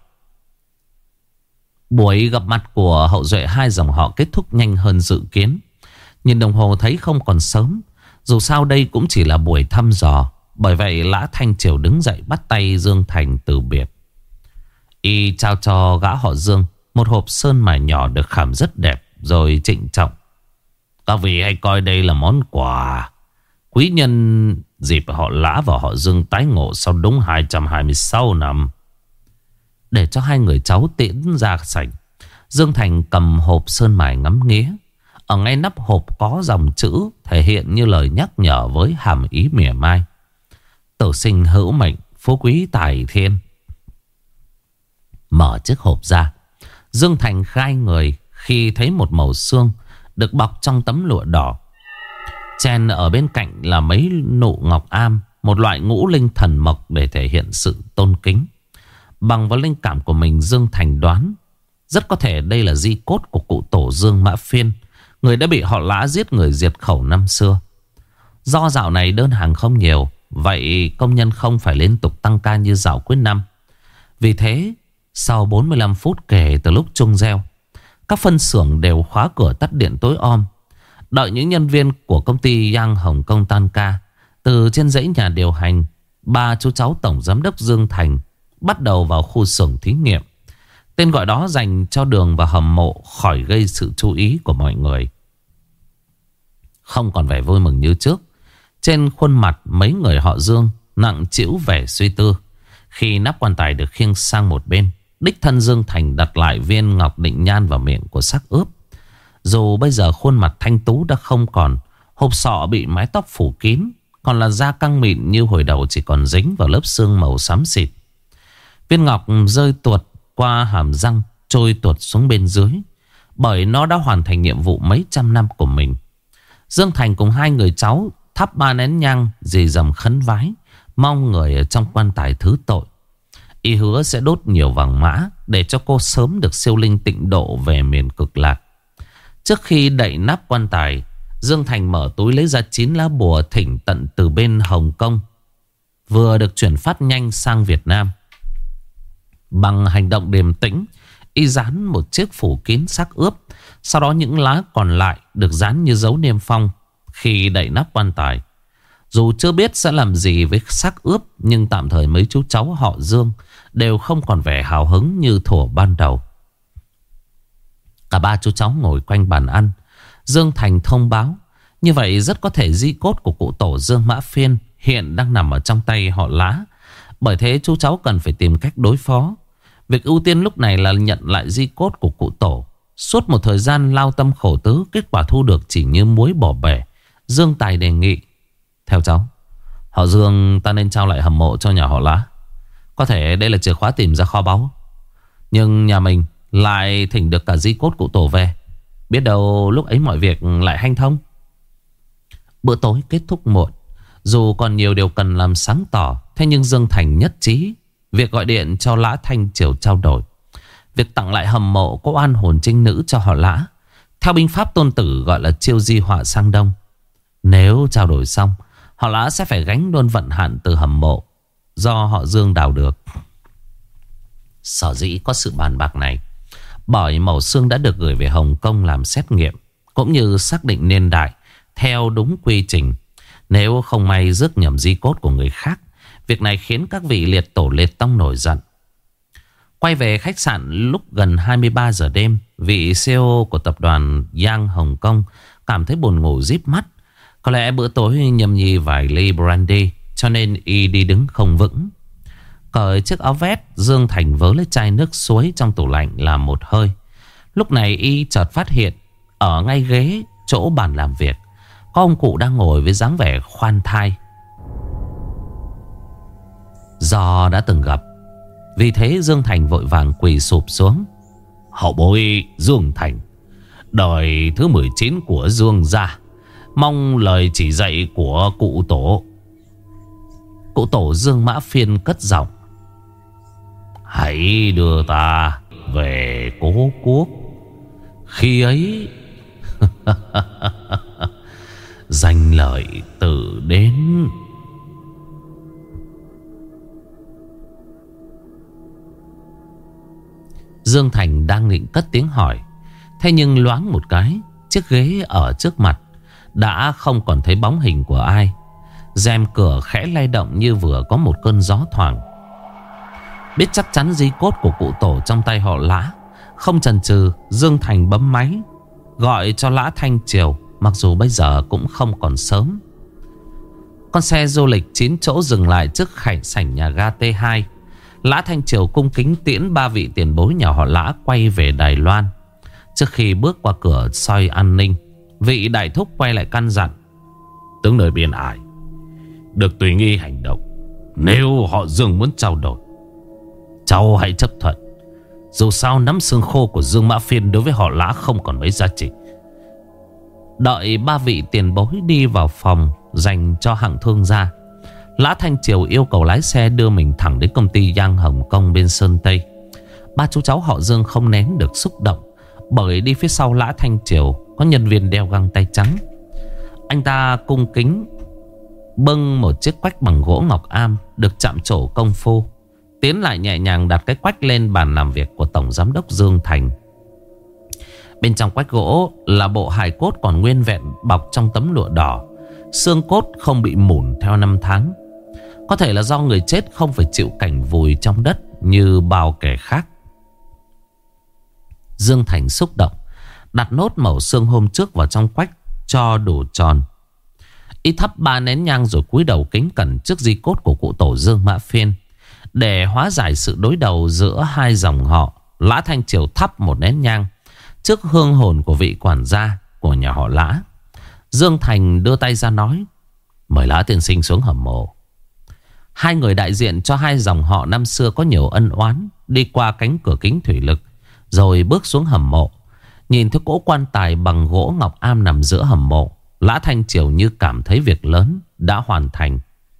Buổi gặp mặt của hậu duệ hai dòng họ kết thúc nhanh hơn dự kiến. Nhìn đồng hồ thấy không còn sớm. Dù sao đây cũng chỉ là buổi thăm dò. Bởi vậy Lã Thanh Triều đứng dậy bắt tay Dương Thành từ biệt. Y trao cho gã họ Dương một hộp sơn mài nhỏ được khảm rất đẹp, rồi trịnh trọng. Các vị hãy coi đây là món quà quý nhân dịp họ Lã và họ Dương tái ngộ sau đúng 226 năm. Để cho hai người cháu tiễn ra sảnh, Dương Thành cầm hộp sơn mài ngắm nghía. Ở ngay nắp hộp có dòng chữ thể hiện như lời nhắc nhở với hàm ý mỉa mai. Tử sinh hữu mệnh, phú quý tài thiên. Mở chiếc hộp ra, Dương Thành khai người khi thấy một mẩu xương được bọc trong tấm lụa đỏ. Chèn ở bên cạnh là mấy nụ ngọc am, một loại ngũ linh thần mộc để thể hiện sự tôn kính. Bằng vào linh cảm của mình, Dương Thành đoán rất có thể đây là di cốt của cụ tổ Dương Mã Phiên, người đã bị họ Lã giết người diệt khẩu năm xưa. Do dạo này đơn hàng không nhiều, vậy công nhân không phải liên tục tăng ca như dạo cuối năm. Vì thế sau 45 phút kể từ lúc chung gieo, các phân xưởng đều khóa cửa tắt điện tối om. Đợi những nhân viên của công ty Yang Hồng Kông tan ca, từ trên dãy nhà điều hành, ba chú cháu tổng giám đốc Dương Thành bắt đầu vào khu xưởng thí nghiệm. Tên gọi đó dành cho đường và hầm mộ khỏi gây sự chú ý của mọi người. Không còn vẻ vui mừng như trước. Trên khuôn mặt mấy người họ Dương nặng trĩu vẻ suy tư. Khi nắp quan tài được khiêng sang một bên, đích thân Dương Thành đặt lại viên ngọc định nhan vào miệng của xác ướp. Dù bây giờ khuôn mặt thanh tú đã không còn, hộp sọ bị mái tóc phủ kín, còn là da căng mịn như hồi đầu chỉ còn dính vào lớp xương màu xám xịt. Viên ngọc rơi tuột qua hàm răng, trôi tuột xuống bên dưới, bởi nó đã hoàn thành nhiệm vụ mấy trăm năm của mình. Dương Thành cùng hai người cháu thắp 3 nén nhang dì dầm khấn vái, mong người ở trong quan tài thứ tội. Y hứa sẽ đốt nhiều vàng mã để cho cô sớm được siêu linh tịnh độ về miền cực lạc. Trước khi đậy nắp quan tài, Dương Thành mở túi lấy ra 9 lá bùa thỉnh tận từ bên Hồng Kông, vừa được chuyển phát nhanh sang Việt Nam. Bằng hành động điềm tĩnh, y dán một chiếc phủ kín xác ướp. Sau đó những lá còn lại được dán như dấu niêm phong khi đậy nắp quan tài. Dù chưa biết sẽ làm gì với xác ướp, nhưng tạm thời mấy chú cháu họ Dương đều không còn vẻ hào hứng như thuở ban đầu. Cả ba chú cháu ngồi quanh bàn ăn. Dương Thành thông báo, như vậy rất có thể di cốt của cụ tổ Dương Mã Phiên hiện đang nằm ở trong tay họ Lã. Bởi thế chú cháu cần phải tìm cách đối phó. Việc ưu tiên lúc này là nhận lại di cốt của cụ tổ. Suốt một thời gian lao tâm khổ tứ, kết quả thu được chỉ như muối bỏ bể. Dương Tài đề nghị, theo cháu, họ Dương ta nên trao lại hầm mộ cho nhà họ Lã. Có thể đây là chìa khóa tìm ra kho báu, nhưng nhà mình lại thỉnh được cả di cốt cụ tổ về. Biết đâu lúc ấy mọi việc lại hanh thông. Bữa tối kết thúc muộn. Dù còn nhiều điều cần làm sáng tỏ, thế nhưng Dương Thành nhất trí việc gọi điện cho Lã Thanh Triều trao đổi. Việc tặng lại hầm mộ có oan hồn trinh nữ cho họ Lã, theo binh pháp Tôn Tử gọi là chiêu di họa sang đông. Nếu trao đổi xong, họ Lã sẽ phải gánh luôn vận hạn từ hầm mộ do họ Dương đào được. Sở dĩ có sự bàn bạc này bởi mẩu xương đã được gửi về Hồng Kông làm xét nghiệm, cũng như xác định niên đại theo đúng quy trình. Nếu không may rước nhầm di cốt của người khác Việc này khiến các vị liệt tổ liệt tông nổi giận. Quay về khách sạn lúc gần 23 giờ đêm, vị CEO của tập đoàn Yang Hồng Kông cảm thấy buồn ngủ díp mắt. Có lẽ bữa tối nhâm nhi vài ly brandy cho nên y đi đứng không vững. Cởi chiếc áo vest, Dương Thành vớ lấy chai nước suối trong tủ lạnh làm một hơi. Lúc này y chợt phát hiện ở ngay ghế chỗ bàn làm việc có ông cụ đang ngồi với dáng vẻ khoan thai. Do đã từng gặp, vì thế Dương Thành vội vàng quỳ sụp xuống. Hậu bối Dương Thành, đời thứ 19 của Dương gia, mong lời chỉ dạy của cụ tổ. Cụ tổ Dương Mã Phiên cất giọng: hãy đưa ta về cố quốc. Khi ấy danh lợi tự đến. Dương Thành đang định cất tiếng hỏi, thế nhưng loáng một cái, chiếc ghế ở trước mặt đã không còn thấy bóng hình của ai. Rèm cửa khẽ lay động như vừa có một cơn gió thoảng. Biết chắc chắn di cốt của cụ tổ trong tay họ Lã, không chần chừ, Dương Thành bấm máy gọi cho Lã Thanh Triều, mặc dù bây giờ cũng không còn sớm. Con xe du lịch 9 chỗ dừng lại trước sảnh nhà ga T2. Lã Thanh Triều cung kính tiễn 3 vị tiền bối nhà họ Lã quay về Đài Loan. Trước khi bước qua cửa soi an ninh, vị đại thúc quay lại căn dặn: tướng nơi biên ải được tùy nghi hành động. Nếu họ Dương muốn trao đổi, cháu hãy chấp thuận. Dù sao nắm xương khô của Dương Mã Phiên đối với họ Lã không còn mấy giá trị. Đợi 3 vị tiền bối đi vào phòng dành cho hạng thương gia, Lã Thanh Triều yêu cầu lái xe đưa mình thẳng đến công ty Yang Hồng Kông bên Sơn Tây. Ba chú cháu họ Dương không nén được xúc động, bởi đi phía sau Lã Thanh Triều có nhân viên đeo găng tay trắng. Anh ta cung kính bưng một chiếc quách bằng gỗ ngọc am được chạm trổ công phu, tiến lại nhẹ nhàng đặt cái quách lên bàn làm việc của Tổng Giám đốc Dương Thành. Bên trong quách gỗ là bộ hài cốt còn nguyên vẹn bọc trong tấm lụa đỏ. Xương cốt không bị mủn theo năm tháng. Có thể là do người chết không phải chịu cảnh vùi trong đất như bao kẻ khác. Dương Thành xúc động, đặt nốt mẩu xương hôm trước vào trong quách cho đủ tròn. Y thắp 3 nén nhang rồi cúi đầu kính cẩn trước di cốt của cụ tổ Dương Mã Phiên. Để hóa giải sự đối đầu giữa hai dòng họ, Lã Thanh Triều thắp một nén nhang trước hương hồn của vị quản gia của nhà họ Lã. Dương Thành đưa tay ra nói: mời Lã tiên sinh xuống hầm mộ. Hai người đại diện cho hai dòng họ năm xưa có nhiều ân oán đi qua cánh cửa kính thủy lực, rồi bước xuống hầm mộ. Nhìn thấy cỗ quan tài bằng gỗ ngọc am nằm giữa hầm mộ, Lã Thanh Triều như cảm thấy việc lớn đã hoàn thành.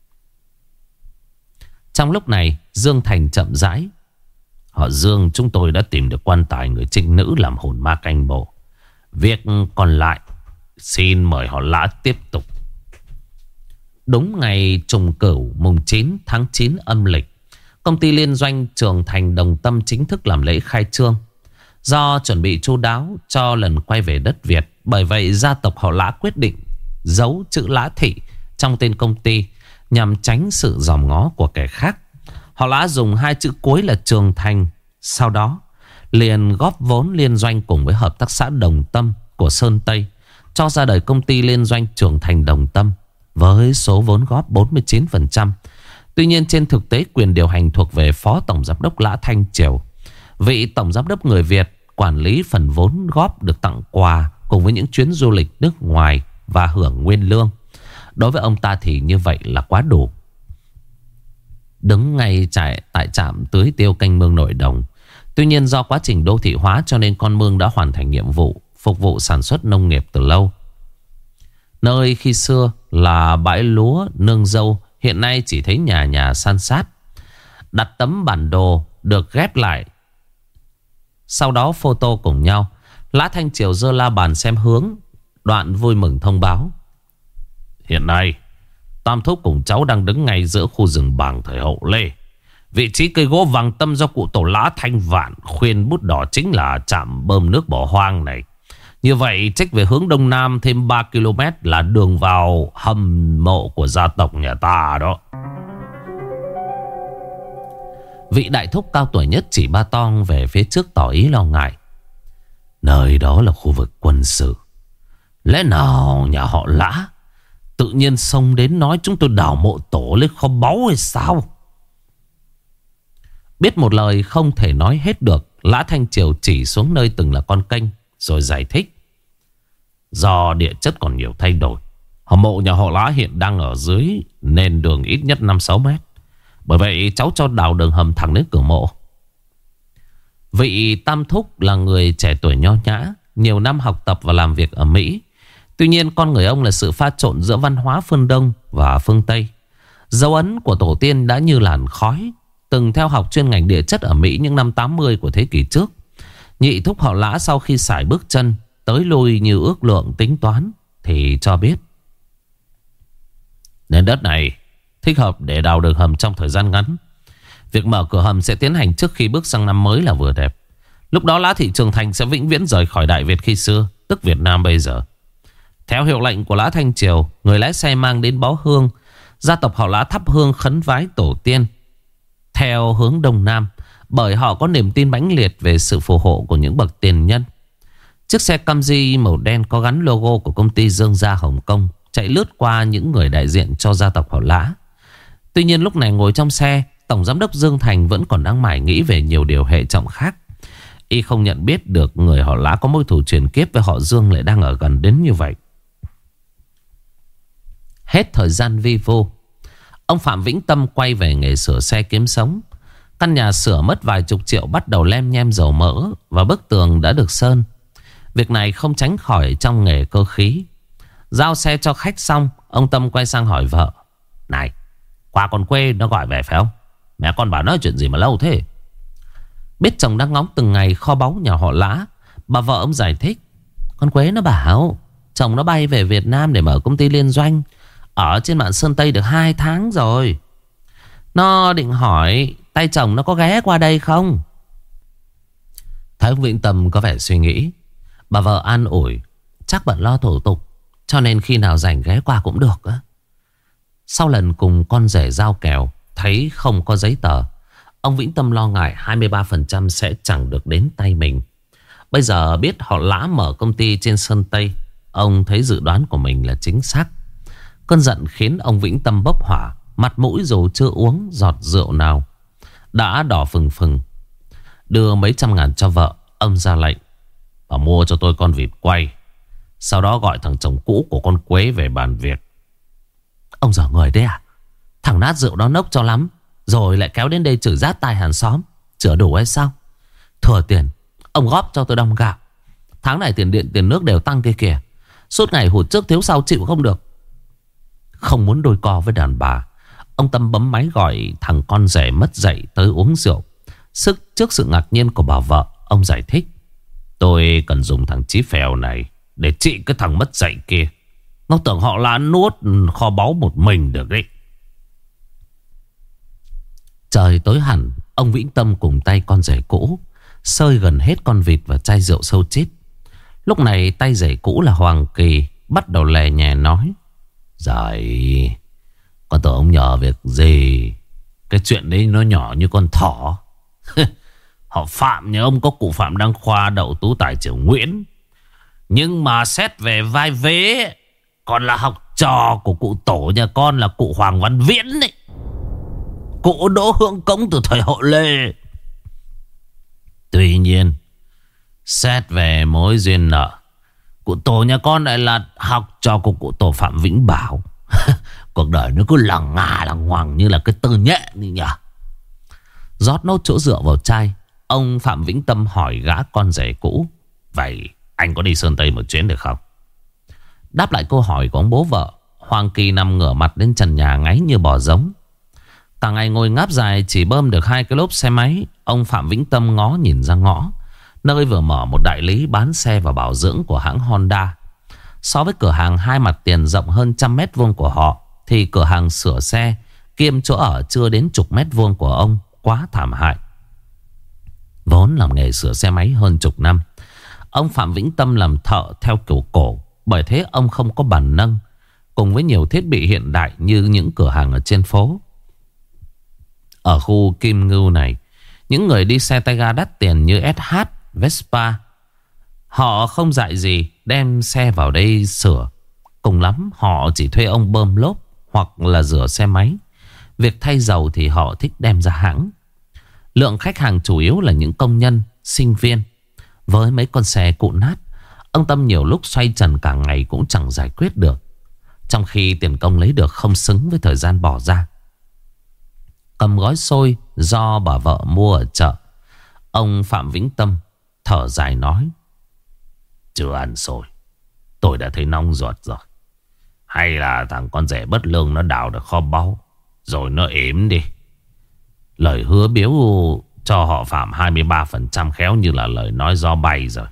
Trong lúc này, Dương Thành chậm rãi: họ Dương chúng tôi đã tìm được quan tài người trinh nữ làm hồn ma canh mộ. Việc còn lại xin mời họ Lã tiếp tục. Đúng ngày trùng cửu mùng 9 tháng 9 âm lịch, công ty liên doanh Trường Thành Đồng Tâm chính thức làm lễ khai trương. Do chuẩn bị chu đáo cho lần quay về đất Việt, bởi vậy gia tộc họ Lã quyết định giấu chữ Lã Thị trong tên công ty nhằm tránh sự dòm ngó của kẻ khác. Họ Lã dùng 2 chữ cuối là Trường Thành. Sau đó liền góp vốn liên doanh cùng với hợp tác xã Đồng Tâm của Sơn Tây, cho ra đời công ty liên doanh Trường Thành Đồng Tâm với số vốn góp 49%. Tuy nhiên trên thực tế quyền điều hành thuộc về Phó Tổng Giám đốc Lã Thanh Triều. Vị Tổng Giám đốc người Việt quản lý phần vốn góp được tặng quà cùng với những chuyến du lịch nước ngoài và hưởng nguyên lương. Đối với ông ta thì như vậy là quá đủ. Đứng ngay tại trạm tưới tiêu kênh mương Nội Đồng. Tuy nhiên do quá trình đô thị hóa cho nên con mương đã hoàn thành nhiệm vụ phục vụ sản xuất nông nghiệp từ lâu. Nơi khi xưa là bãi lúa nương dâu, hiện nay chỉ thấy nhà nhà san sát. Đặt tấm bản đồ được ghép lại, sau đó photo cùng nhau. Lã Thanh Triều giơ la bàn xem hướng, đoạn vui mừng thông báo: hiện nay Tam Thúc cùng cháu đang đứng ngay giữa khu rừng bàng thời Hậu Lê. Vị trí cây gỗ vàng tâm do cụ tổ Lã Thanh Vạn khuyên bút đỏ chính là trạm bơm nước bỏ hoang này. Như vậy trách về hướng đông nam thêm 3 km là đường vào hầm mộ của gia tộc nhà ta đó. Vị đại thúc cao tuổi nhất chỉ ba toang về phía trước tỏ ý lo ngại. Nơi đó là khu vực quân sự. Lẽ nào nhà họ Lã tự nhiên xông đến nói chúng tôi đào mộ tổ lên kho báu hay sao? Biết một lời không thể nói hết được, Lã Thanh Triều chỉ xuống nơi từng là con kênh rồi giải thích. Do địa chất còn nhiều thay đổi, mộ nhà họ Lã hiện đang ở dưới nền đường ít nhất 5-6 mét. Bởi vậy cháu cho đào đường hầm thẳng đến cửa mộ. Vị tam thúc là người trẻ tuổi nho nhã, nhiều năm học tập và làm việc ở Mỹ. Tuy nhiên con người ông là sự pha trộn giữa văn hóa phương Đông và phương Tây. Dấu ấn của tổ tiên đã như làn khói. Từng theo học chuyên ngành địa chất ở Mỹ những năm 80 của thế kỷ trước. Nhị thúc họ Lã sau khi sải bước chân tới lui như ước lượng tính toán thì cho biết nền đất này thích hợp để đào đường hầm trong thời gian ngắn. Việc mở cửa hầm sẽ tiến hành trước khi bước sang năm mới là vừa đẹp. Lúc đó Lã Thị Trường Thành sẽ vĩnh viễn rời khỏi Đại Việt khi xưa, tức Việt Nam bây giờ. Theo hiệu lệnh của Lã Thanh Triều, người lái xe mang đến bó hương. Gia tộc họ Lã thắp hương khấn vái tổ tiên theo hướng Đông Nam, bởi họ có niềm tin mãnh liệt về sự phù hộ của những bậc tiền nhân. Chiếc xe Camry màu đen có gắn logo của công ty Dương Gia Hồng Kông chạy lướt qua những người đại diện cho gia tộc họ Lã. Tuy nhiên lúc này ngồi trong xe, Tổng Giám đốc Dương Thành vẫn còn đang mải nghĩ về nhiều điều hệ trọng khác. Y không nhận biết được người họ Lã có mối thù truyền kiếp với họ Dương lại đang ở gần đến như vậy. Hết thời gian vi vô, ông Phạm Vĩnh Tâm quay về nghề sửa xe kiếm sống. Căn nhà sửa mất vài chục triệu bắt đầu lem nhem dầu mỡ và bức tường đã được sơn. Việc này không tránh khỏi trong nghề cơ khí. Giao xe cho khách xong, ông Tâm quay sang hỏi vợ. Này, qua con quê nó gọi về phải không? Mẹ con bảo nói chuyện gì mà lâu thế? Biết chồng đang ngóng từng ngày kho báu nhà họ Lã, bà vợ ông giải thích. Con Quế nó bảo chồng nó bay về Việt Nam để mở công ty liên doanh ở trên mạn Sơn Tây được 2 tháng rồi. Nó định hỏi tay chồng nó có ghé qua đây không? Thấy ông Vĩnh Tâm có vẻ suy nghĩ, bà vợ an ủi. Chắc bận lo thủ tục, cho nên khi nào rảnh ghé qua cũng được á. Sau lần cùng con rể giao kèo, thấy không có giấy tờ, ông Vĩnh Tâm lo ngại 23% sẽ chẳng được đến tay mình. Bây giờ biết họ Lã mở công ty trên Sơn Tây, ông thấy dự đoán của mình là chính xác. Cơn giận khiến ông Vĩnh Tâm bốc hỏa. Mặt mũi dù chưa uống giọt rượu nào đã đỏ phừng phừng. Đưa mấy trăm ngàn cho vợ, ông ra lệnh. Bà mua cho tôi con vịt quay, sau đó gọi thằng chồng cũ của con Quế về bàn việc. Ông dở người đấy à? Thằng nát rượu đó nốc cho lắm, rồi lại kéo đến đây chửi rát tai hàng xóm. Chữa đủ hay sao? Thừa tiền, ông góp cho tôi đong gạo. Tháng này tiền điện tiền nước đều tăng kia kìa. Suốt ngày hụt trước thiếu sau chịu không được. Không muốn đôi co với đàn bà, ông Tâm bấm máy gọi thằng con rể mất dạy tới uống rượu. Trước sự ngạc nhiên của bà vợ, ông giải thích. Tôi cần dùng thằng Chí Phèo này để trị cái thằng mất dạy kia. Nó tưởng họ là nuốt kho báu một mình được đấy. Trời tối hẳn, ông Vĩnh Tâm cùng tay con rể cũ sơi gần hết con vịt và chai rượu sâu chít. Lúc này tay rể cũ là Hoàng Kỳ bắt đầu lè nhè nói. Dạy, con tưởng ông nhờ việc gì? Cái chuyện đấy nó nhỏ như con thỏ. Họ Phạm nhà ông có cụ Phạm Đăng Khoa đậu tú tài trưởng Nguyễn, nhưng mà xét về vai vế còn là học trò của cụ tổ nhà con là cụ Hoàng Văn Viễn đấy. Cụ Đỗ Hưởng Công từ thời Hậu Lê. Tuy nhiên xét về mối duyên nợ, cụ tổ nhà con lại là học trò của cụ tổ Phạm Vĩnh Bảo. Cuộc đời nó cứ lằng ngà lằng ngoằng như là cái tơ nhện như nhỉ. Rót nốt chỗ rượu vào chai, ông Phạm Vĩnh Tâm hỏi gã con rể cũ. Vậy anh có đi Sơn Tây một chuyến được không? Đáp lại câu hỏi của ông bố vợ, Hoàng Kỳ nằm ngửa mặt lên trần nhà ngáy như bò giống. Cả ngày ngồi ngáp dài chỉ bơm được 2 cái lốp xe máy. Ông Phạm Vĩnh Tâm ngó nhìn ra ngõ, nơi vừa mở một đại lý bán xe và bảo dưỡng của hãng Honda. So với cửa hàng hai mặt tiền rộng hơn 100 m² của họ, thì cửa hàng sửa xe kiêm chỗ ở chưa đến chục mét vuông của ông quá thảm hại. Vốn làm nghề sửa xe máy hơn chục năm, ông Phạm Vĩnh Tâm làm thợ theo kiểu cổ. Bởi thế ông không có bàn nâng cùng với nhiều thiết bị hiện đại như những cửa hàng ở trên phố. Ở khu Kim Ngưu này, Những người đi xe tay ga đắt tiền như SH, Vespa, họ không dạy gì đem xe vào đây sửa. Cùng lắm họ chỉ thuê ông bơm lốp hoặc là rửa xe máy. Việc thay dầu thì họ thích đem ra hãng. Lượng khách hàng chủ yếu là những công nhân, sinh viên. Với mấy con xe cũ nát, ông Tâm nhiều lúc xoay trần cả ngày cũng chẳng giải quyết được. Trong khi tiền công lấy được không xứng với thời gian bỏ ra. Cầm gói xôi do bà vợ mua ở chợ, ông Phạm Vĩnh Tâm thở dài nói: chưa ăn xôi, tôi đã thấy nóng ruột rồi. Hay là thằng con rể bất lương nó đào được kho báu rồi nó ếm đi. Lời hứa biếu cho họ Phạm 23% khéo như là lời nói gió bay rồi.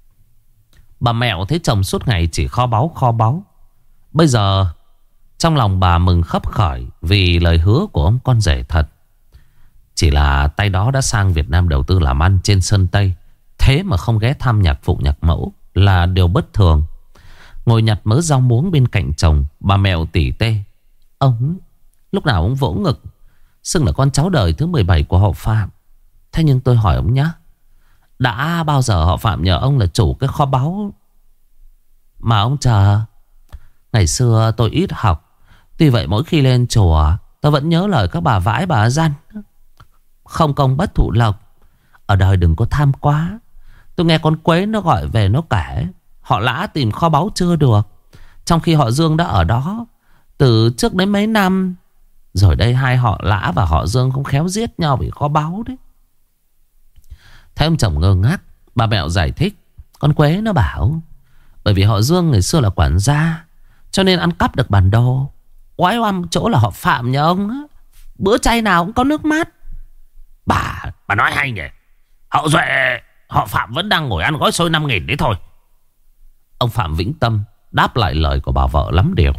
Bà Mẹo thấy chồng suốt ngày chỉ kho báu. Bây giờ trong lòng bà mừng khấp khởi vì lời hứa của ông con rể thật. Chỉ là tay đó đã sang Việt Nam đầu tư làm ăn trên Sơn Tây, thế mà không ghé thăm nhạc phụ nhạc mẫu là điều bất thường. Ngồi nhặt mớ rau muống bên cạnh chồng, bà Mẹo tỉ tê: ông lúc nào ông vỗ ngực xưng là con cháu đời thứ 17 của họ Phạm. Thế nhưng tôi hỏi ông nhá, đã bao giờ họ Phạm nhờ ông là chủ cái kho báu mà ông chờ? Ngày xưa tôi ít học, tuy vậy mỗi khi lên chùa tôi vẫn nhớ lời các bà vãi bà dặn: không công bất thụ lộc, ở đời đừng có tham quá. Tôi nghe con Quế nó gọi về nó kể họ Lã tìm kho báu chưa được, trong khi họ Dương đã ở đó từ trước đến mấy năm. Rồi đây hai họ Lã và họ Dương không khéo giết nhau vì kho báu đấy. Thấy ông chồng ngơ ngác, bà Mẹo giải thích: con Quế nó bảo bởi vì họ Dương ngày xưa là quản gia, cho nên ăn cắp được bản đồ. Oái oăm chỗ là họ Phạm nhà ông á, bữa chay nào cũng có nước mát. Bà nói hay nhỉ. Hậu duệ họ Phạm vẫn đang ngồi ăn gói xôi 5.000 đấy thôi. Ông Phạm Vĩnh Tâm đáp lại lời của bà vợ lắm điều.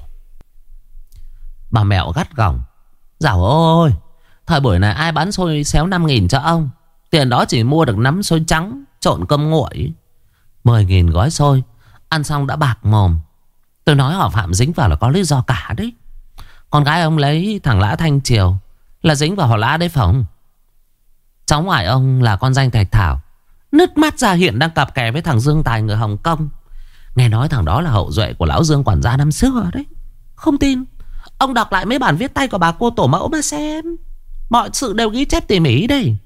Bà Mẹo gắt gỏng: dào ôi, thời buổi này ai bán xôi xéo 5.000 cho ông. Tiền đó chỉ mua được nắm xôi trắng trộn cơm nguội. 10.000 gói xôi, ăn xong đã bạc mồm. Tôi nói họ Phạm dính vào là có lý do cả đấy. Con gái ông lấy thằng Lã Thanh Triều là dính vào họ Lã đấy phải không? Cháu ngoại ông là con danh Thạch Thảo, nứt mắt ra hiện đang cặp kè với thằng Dương Tài người Hồng Kông. Nghe nói thằng đó là hậu duệ của lão Dương quản gia năm xưa đấy. Không tin, ông đọc lại mấy bản viết tay của bà cô tổ mẫu mà xem. Mọi sự đều ghi chép tỉ mỉ đây.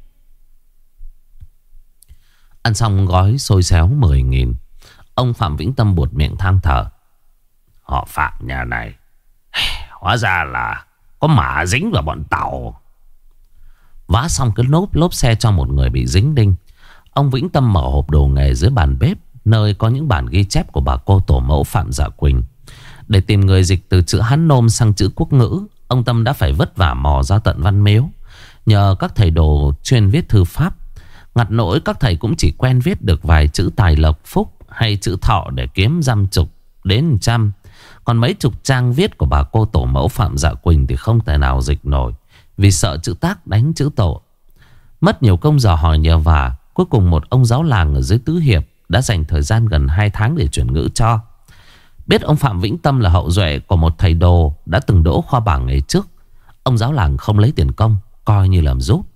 Ăn xong gói xôi xéo 10.000, ông Phạm Vĩnh Tâm buột miệng than thở: họ Phạm nhà này hóa ra là có mả dính vào bọn Tàu. Vá xong cái lốp xe cho một người bị dính đinh, ông Vĩnh Tâm mở hộp đồ nghề dưới bàn bếp, nơi có những bản ghi chép của bà cô tổ mẫu Phạm Dạ Quỳnh. Để tìm người dịch từ chữ Hán Nôm sang chữ quốc ngữ, ông Tâm đã phải vất vả mò ra tận Văn Miếu, nhờ các thầy đồ chuyên viết thư pháp. Ngặt nỗi các thầy cũng chỉ quen viết được vài chữ tài lộc phúc hay chữ thọ để kiếm dăm chục đến 100. Còn mấy chục trang viết của bà cô tổ mẫu Phạm Dạ Quỳnh thì không thể nào dịch nổi, vì sợ chữ tác đánh chữ tổ. Mất nhiều công dò hỏi nhờ vả, cuối cùng một ông giáo làng ở dưới Tứ Hiệp đã dành thời gian gần 2 tháng để chuyển ngữ cho. Biết ông Phạm Vĩnh Tâm là hậu duệ của một thầy đồ đã từng đỗ khoa bảng ngày trước, ông giáo làng không lấy tiền công, coi như làm giúp.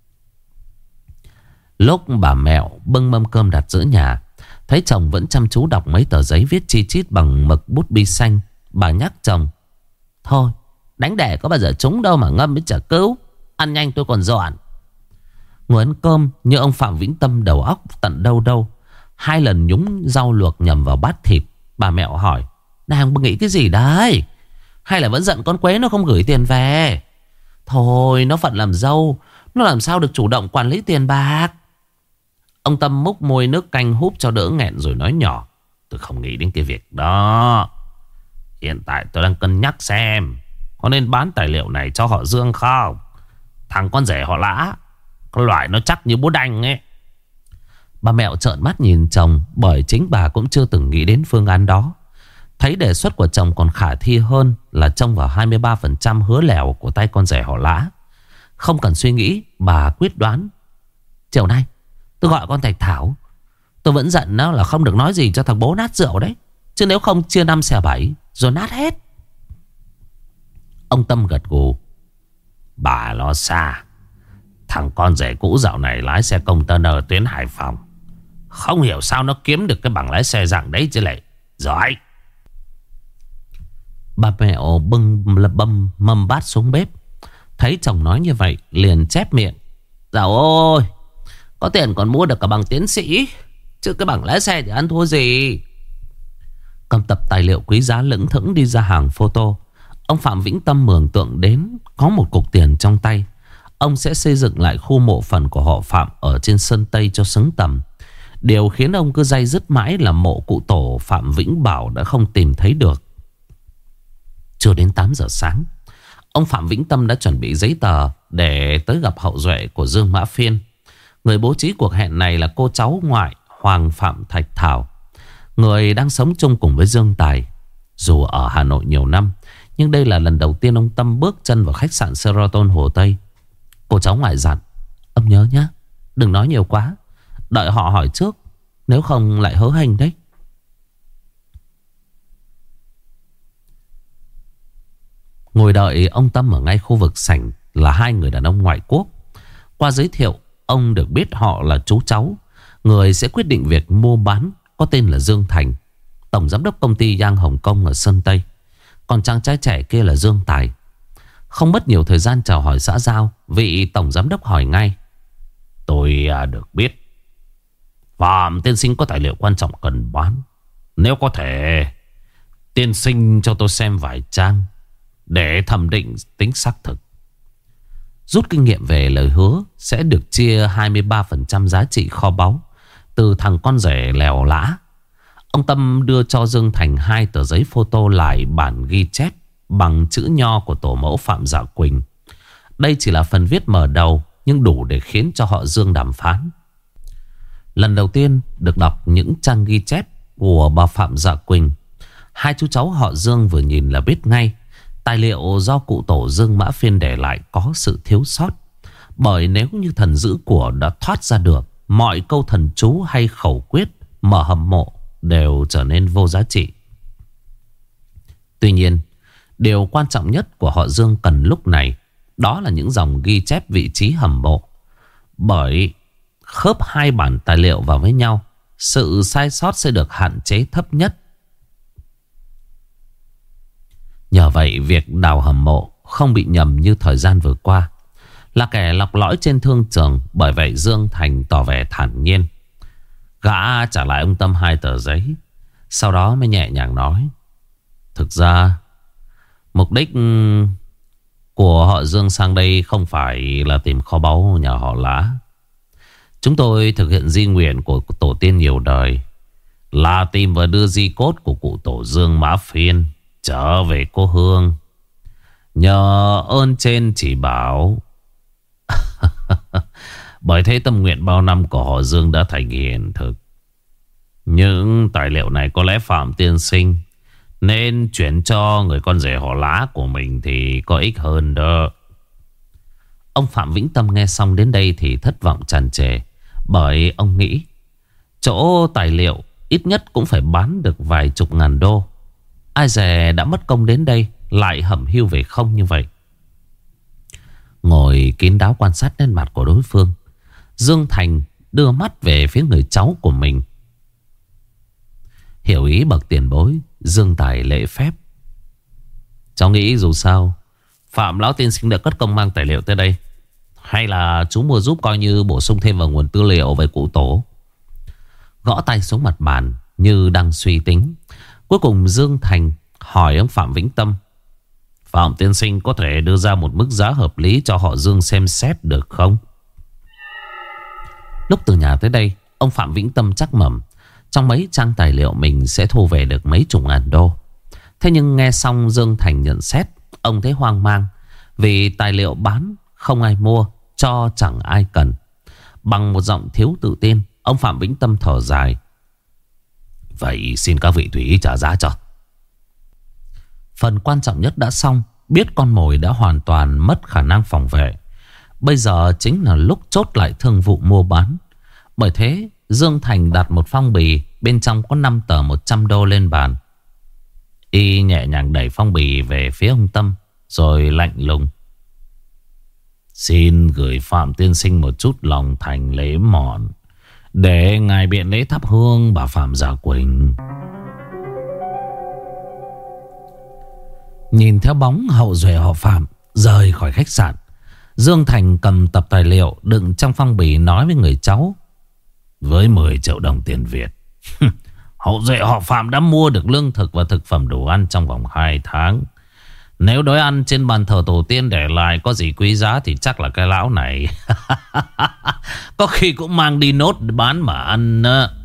Lúc bà Mẹo bưng mâm cơm đặt giữa nhà, thấy chồng vẫn chăm chú đọc mấy tờ giấy viết chi chít bằng mực bút bi xanh, bà nhắc chồng: thôi, đánh đẻ có bao giờ trúng đâu mà ngâm với chả cứu. Ăn nhanh tôi còn dọn. Ngồi ăn cơm như ông Phạm Vĩnh Tâm đầu óc tận đâu đâu. 2 lần nhúng rau luộc nhầm vào bát thịt. Bà Mẹo hỏi: đang nghĩ cái gì đấy? Hay là vẫn giận con Quế nó không gửi tiền về? Thôi, nó phận làm dâu, nó làm sao được chủ động quản lý tiền bạc. Ông Tâm múc môi nước canh húp cho đỡ nghẹn rồi nói nhỏ: tôi không nghĩ đến cái việc đó. Hiện tại tôi đang cân nhắc xem có nên bán tài liệu này cho họ Dương không. Thằng con rể họ Lã, cái loại nó chắc như bố đanh ấy. Bà Mẹo trợn mắt nhìn chồng, bởi chính bà cũng chưa từng nghĩ đến phương án đó. Thấy đề xuất của chồng còn khả thi hơn là trông vào 23% hứa lèo của tay con rể họ Lã. Không cần suy nghĩ, bà quyết đoán: chiều nay tôi gọi con Thạch Thảo. Tôi vẫn giận nó là không được nói gì cho thằng bố nát rượu đấy, chứ nếu không chia 5 xẻ 7 rồi nát hết. Ông Tâm gật gù: bà lo xa. Thằng con rể cũ dạo này lái xe container tuyến Hải Phòng. Không hiểu sao nó kiếm được cái bằng lái xe dạng đấy chứ lại. Giỏi. Bà Mẹo bưng mâm bát xuống bếp. Thấy chồng nói như vậy liền chép miệng. Dạo ôi, có tiền còn mua được cả bằng tiến sĩ, chứ cái bằng lái xe thì ăn thua gì. Cầm tập tài liệu quý giá lững thững đi ra hàng photo. Ông Phạm Vĩnh Tâm mường tượng đến có một cục tiền trong tay, ông sẽ xây dựng lại khu mộ phần của họ Phạm ở trên Sơn Tây cho xứng tầm. Điều khiến ông cứ day dứt mãi là mộ cụ tổ Phạm Vĩnh Bảo đã không tìm thấy được. Chưa đến 8 giờ sáng, ông Phạm Vĩnh Tâm đã chuẩn bị giấy tờ để tới gặp hậu duệ của Dương Mã Phiên. Người bố trí cuộc hẹn này là cô cháu ngoại Hoàng Phạm Thạch Thảo, người đang sống chung cùng với Dương Tài. Dù ở Hà Nội nhiều năm, nhưng đây là lần đầu tiên ông Tâm bước chân vào khách sạn Sheraton Hồ Tây. Cô cháu ngoại dặn: ông nhớ nhé, đừng nói nhiều quá, đợi họ hỏi trước, nếu không lại hớ hành đấy. Ngồi đợi ông Tâm ở ngay khu vực sảnh là hai người đàn ông ngoại quốc. Qua giới thiệu, ông được biết họ là chú cháu người sẽ quyết định việc mua bán, có tên là Dương Thành, tổng giám đốc công ty Giang Hồng Kông ở Sơn Tây. Còn chàng trai trẻ kia là Dương Tài. Không mất nhiều thời gian chào hỏi xã giao, vị tổng giám đốc hỏi ngay: tôi được biết Phạm tiên sinh có tài liệu quan trọng cần bán. Nếu có thể, tiên sinh cho tôi xem vài trang để thẩm định tính xác thực. Rút kinh nghiệm về lời hứa sẽ được chia 23% giá trị kho báu từ thằng con rể lèo lã. Ông Tâm đưa cho Dương Thành 2 tờ giấy photo lại bản ghi chép bằng chữ nho của tổ mẫu Phạm Dạ Quỳnh. Đây chỉ là phần viết mở đầu, nhưng đủ để khiến cho họ Dương đàm phán. Lần đầu tiên được đọc những trang ghi chép của bà Phạm Dạ Quỳnh, hai chú cháu họ Dương vừa nhìn là biết ngay tài liệu do cụ tổ Dương Mã Phiên để lại có sự thiếu sót. Bởi nếu như thần giữ của đã thoát ra được, mọi câu thần chú hay khẩu quyết mở hầm mộ đều trở nên vô giá trị. Tuy nhiên, điều quan trọng nhất của họ Dương cần lúc này đó là những dòng ghi chép vị trí hầm mộ. Bởi khớp hai bản tài liệu vào với nhau, sự sai sót sẽ được hạn chế thấp nhất. Nhờ vậy, việc đào hầm mộ không bị nhầm như thời gian vừa qua. Là kẻ lọc lõi trên thương trường. Bởi vậy Dương Thành tỏ vẻ thản nhiên. Gã trả lại ông Tâm 2 tờ giấy, sau đó mới nhẹ nhàng nói: thực ra mục đích của họ Dương sang đây không phải là tìm kho báu nhà họ Lã. Chúng tôi thực hiện di nguyện của tổ tiên nhiều đời, là tìm và đưa di cốt của cụ tổ Dương Mã Phiên trở về cố hương. Nhờ ơn trên chỉ bảo. Bởi thế tâm nguyện bao năm của họ Dương đã thành hiện thực. Những tài liệu này có lẽ Phạm tiên sinh nên chuyển cho người con rể họ Lã của mình thì có ích hơn đó. Ông Phạm Vĩnh Tâm nghe xong đến đây thì thất vọng tràn trề. Bởi ông nghĩ chỗ tài liệu ít nhất cũng phải bán được vài chục ngàn đô. Ai dè đã mất công đến đây lại hẩm hiu về không như vậy. Ngồi kín đáo quan sát nét mặt của đối phương, Dương Thành đưa mắt về phía người cháu của mình. Hiểu ý bậc tiền bối, Dương Tài lễ phép: cháu nghĩ dù sao Phạm lão tiên sinh đã cất công mang tài liệu tới đây, hay là chú mua giúp coi như bổ sung thêm vào nguồn tư liệu về cụ tổ. Gõ tay xuống mặt bàn như đang suy tính. Cuối cùng Dương Thành hỏi ông Phạm Vĩnh Tâm: Phạm tiên sinh có thể đưa ra một mức giá hợp lý cho họ Dương xem xét được không? Lúc từ nhà tới đây, ông Phạm Vĩnh Tâm chắc mẩm trong mấy trang tài liệu mình sẽ thu về được mấy chục ngàn đô. Thế nhưng nghe xong Dương Thành nhận xét, ông thấy hoang mang. Vì tài liệu bán không ai mua, cho chẳng ai cần. Bằng một giọng thiếu tự tin, ông Phạm Vĩnh Tâm thở dài: vậy xin các vị tùy ý trả giá cho. Phần quan trọng nhất đã xong. Biết con mồi đã hoàn toàn mất khả năng phòng vệ. Bây giờ chính là lúc chốt lại thương vụ mua bán. Bởi thế Dương Thành đặt một phong bì, bên trong có 5 tờ 100 đô lên bàn. Y nhẹ nhàng đẩy phong bì về phía ông Tâm, rồi lạnh lùng: Xin gửi Phạm tiên sinh một chút lòng thành lễ mọn, để ngài biện lễ thắp hương bà Phạm Gia Quỳnh. Nhìn theo bóng hậu duệ họ Phạm rời khỏi khách sạn, Dương Thành cầm tập tài liệu đựng trong phong bì nói với người cháu: với 10 triệu đồng tiền Việt, hậu duệ họ Phạm đã mua được lương thực và thực phẩm đồ ăn trong vòng 2 tháng. Nếu đói ăn trên bàn thờ tổ tiên để lại có gì quý giá thì chắc là cái lão này có khi cũng mang đi nốt bán mà ăn.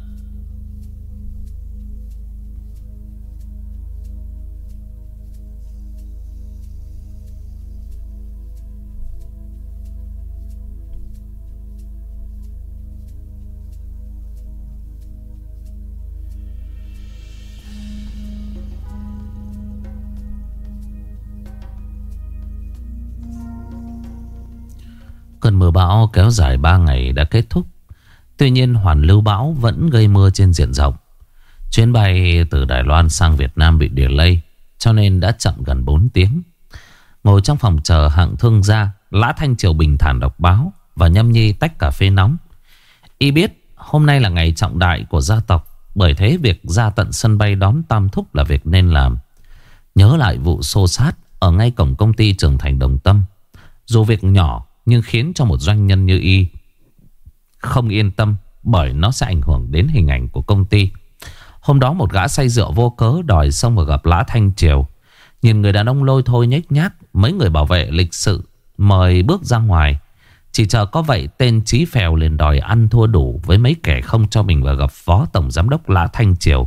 Cơn mưa bão kéo dài 3 ngày đã kết thúc. Tuy nhiên hoàn lưu bão vẫn gây mưa trên diện rộng. Chuyến bay từ Đài Loan sang Việt Nam bị delay, cho nên đã chậm gần 4 tiếng. Ngồi trong phòng chờ hạng thương gia, Lã Thanh Triều bình thản đọc báo và nhâm nhi tách cà phê nóng. Y biết hôm nay là ngày trọng đại của gia tộc, bởi thế việc ra tận sân bay đón Tam Thúc là việc nên làm. Nhớ lại vụ xô xát ở ngay cổng công ty Trường Thành Đồng Tâm, dù việc nhỏ nhưng khiến cho một doanh nhân như Y không yên tâm, bởi nó sẽ ảnh hưởng đến hình ảnh của công ty. Hôm đó một gã say rượu vô cớ đòi xông vào gặp Lã Thanh Triều. Nhìn người đàn ông lôi thôi nhếch nhác, mấy người bảo vệ lịch sự mời bước ra ngoài. Chỉ chờ có vậy tên Chí Phèo liền đòi ăn thua đủ với mấy kẻ không cho mình vào gặp Phó Tổng Giám đốc Lã Thanh Triều.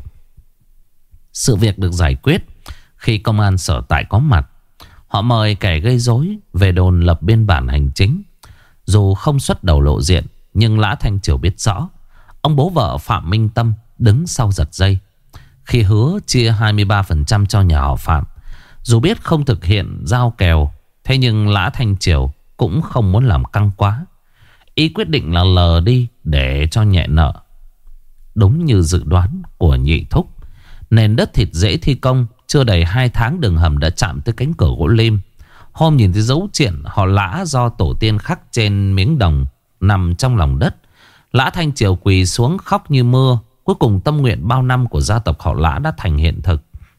Sự việc được giải quyết khi công an sở tại có mặt. Họ mời kẻ gây rối về đồn lập biên bản hành chính. Dù không xuất đầu lộ diện, nhưng Lã Thanh Triều biết rõ ông bố vợ Phạm Minh Tâm đứng sau giật dây khi hứa chia 23% cho nhà họ Phạm. Dù biết không thực hiện giao kèo, thế nhưng Lã Thanh Triều cũng không muốn làm căng quá. Y quyết định là lờ đi để cho nhẹ nợ. Đúng như dự đoán của nhị thúc, nền đất thịt dễ thi công. Chưa đầy 2 tháng đường hầm đã chạm tới cánh cửa gỗ lim. Hôm nhìn thấy dấu triện họ Lã do tổ tiên khắc trên miếng đồng nằm trong lòng đất, Lã Thanh Triều quỳ xuống khóc như mưa. Cuối cùng tâm nguyện bao năm của gia tộc họ Lã đã thành hiện thực.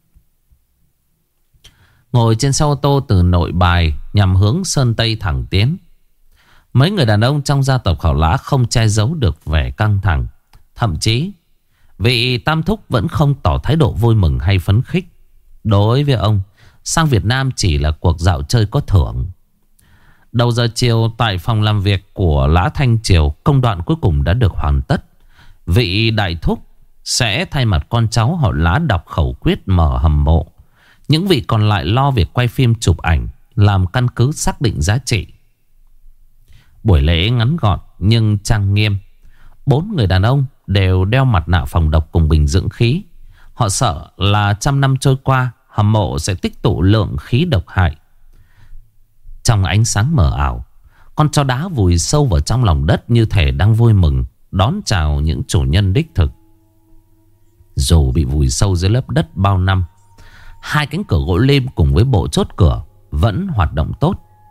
Ngồi trên xe ô tô từ Nội Bài nhằm hướng Sơn Tây thẳng tiến, mấy người đàn ông trong gia tộc họ Lã không che giấu được vẻ căng thẳng. Thậm chí vị Tam Thúc vẫn không tỏ thái độ vui mừng hay phấn khích. Đối với ông, sang Việt Nam chỉ là cuộc dạo chơi có thưởng. Đầu giờ chiều tại phòng làm việc của Lã Thanh Triều, công đoạn cuối cùng đã được hoàn tất. Vị đại thúc sẽ thay mặt con cháu họ Lã đọc khẩu quyết mở hầm mộ. Những vị còn lại lo việc quay phim chụp ảnh, làm căn cứ xác định giá trị. Buổi lễ ngắn gọn nhưng trang nghiêm. 4 người đàn ông đều đeo mặt nạ phòng độc cùng bình dưỡng khí. Họ sợ là 100 năm trôi qua, hầm mộ sẽ tích tụ lượng khí độc hại. Trong ánh sáng mờ ảo, con chó đá vùi sâu vào trong lòng đất như thể đang vui mừng đón chào những chủ nhân đích thực. Dù bị vùi sâu dưới lớp đất bao năm, 2 cánh cửa gỗ lim cùng với bộ chốt cửa vẫn hoạt động tốt.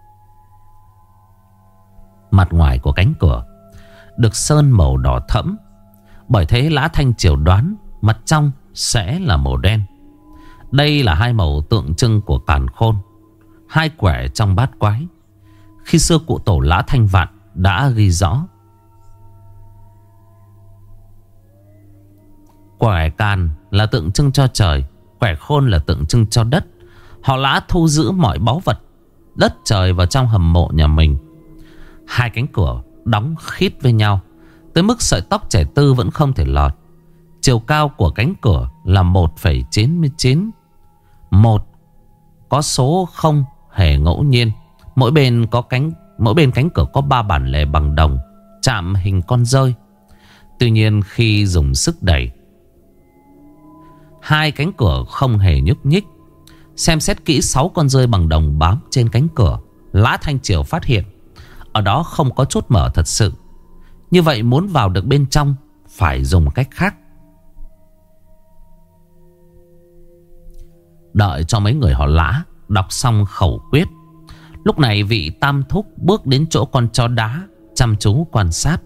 Mặt ngoài của cánh cửa được sơn màu đỏ thẫm, bởi thế Lã Thanh Triều đoán mặt trong sẽ là màu đen. Đây là 2 màu tượng trưng của càn khôn, 2 quẻ trong bát quái. Khi xưa cụ tổ Lã Thanh Vạn đã ghi rõ: quẻ càn là tượng trưng cho trời, quẻ khôn là tượng trưng cho đất. Họ Lã thu giữ mọi báu vật đất trời vào trong hầm mộ nhà mình. 2 cánh cửa đóng khít với nhau tới mức sợi tóc trẻ tư vẫn không thể lọt. Chiều cao của cánh cửa là 1,99. Một có số không hề ngẫu nhiên. Mỗi bên cánh cửa có 3 bản lề bằng đồng chạm hình con dơi. Tuy nhiên khi dùng sức đẩy, 2 cánh cửa không hề nhúc nhích. Xem xét kỹ 6 con dơi bằng đồng bám trên cánh cửa, Lã Thanh Triều phát hiện ở đó không có chốt mở thật sự. Như vậy muốn vào được bên trong phải dùng cách khác. Đợi cho mấy người họ Lã đọc xong khẩu quyết, Lúc này vị tam thúc bước đến chỗ con chó đá, chăm chú quan sát.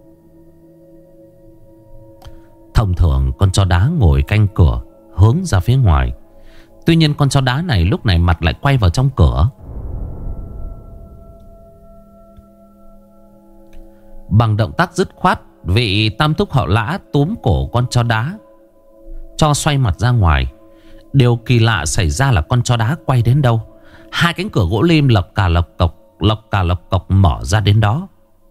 Thông thường con chó đá ngồi canh cửa hướng ra phía ngoài. Tuy nhiên con chó đá này lúc này mặt lại quay vào trong cửa. Bằng động tác dứt khoát, vị tam thúc họ Lã túm cổ con chó đá, cho xoay mặt ra ngoài. Điều kỳ lạ xảy ra là con chó đá quay đến đâu, hai cánh cửa gỗ lim lộc cả lộc cộc mở ra đến đó.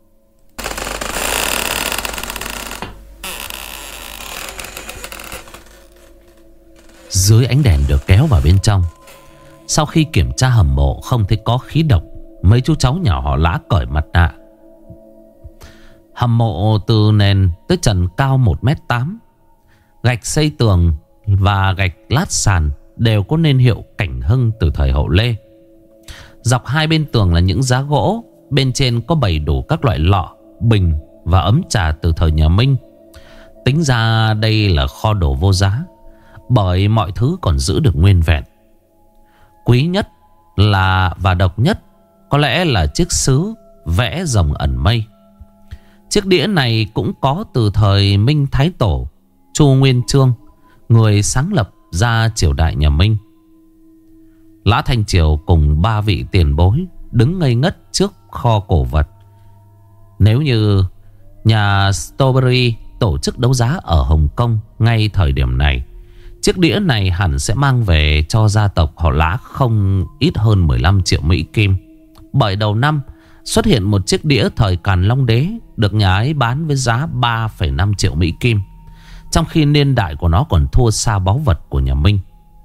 Dưới ánh đèn được kéo vào bên trong. Sau khi kiểm tra hầm mộ không thấy có khí độc, mấy chú cháu nhỏ họ Lã cởi mặt nạ. Hầm mộ từ nền tới trần cao 1m8. Gạch xây tường và gạch lát sàn đều có niên hiệu Cảnh Hưng từ thời Hậu Lê. Dọc hai bên tường là những giá gỗ. Bên trên có bày đủ các loại lọ, bình và ấm trà từ thời nhà Minh. Tính ra đây là kho đồ vô giá, bởi mọi thứ còn giữ được nguyên vẹn. Quý nhất là và độc nhất có lẽ là chiếc sứ vẽ rồng ẩn mây. Chiếc đĩa này cũng có từ thời Minh Thái Tổ Chu Nguyên Chương, người sáng lập ra triều đại nhà Minh. Lã Thanh Triều cùng ba vị tiền bối đứng ngây ngất trước kho cổ vật. Nếu như nhà Strawberry tổ chức đấu giá ở Hồng Kông ngay thời điểm này, chiếc đĩa này hẳn sẽ mang về cho gia tộc họ Lã không ít hơn 15 triệu Mỹ Kim. Bởi đầu năm xuất hiện một chiếc đĩa thời Càn Long Đế được nhà ấy bán với giá 3,5 triệu Mỹ Kim, trong khi niên đại của nó còn thua xa báu vật của nhà Minh.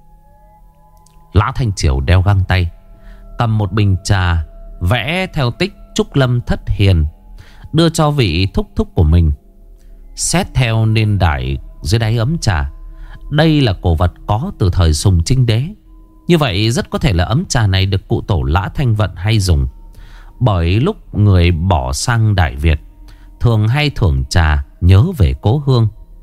Lã Thanh Triều đeo găng tay, cầm một bình trà vẽ theo tích Trúc Lâm Thất Hiền, đưa cho vị thúc thúc của mình. Xét theo niên đại dưới đáy ấm trà, đây là cổ vật có từ thời Sùng Trinh Đế. Như vậy rất có thể là ấm trà này được cụ tổ Lã Thanh Vận hay dùng, bởi lúc người bỏ sang Đại Việt thường hay thưởng trà nhớ về cố hương.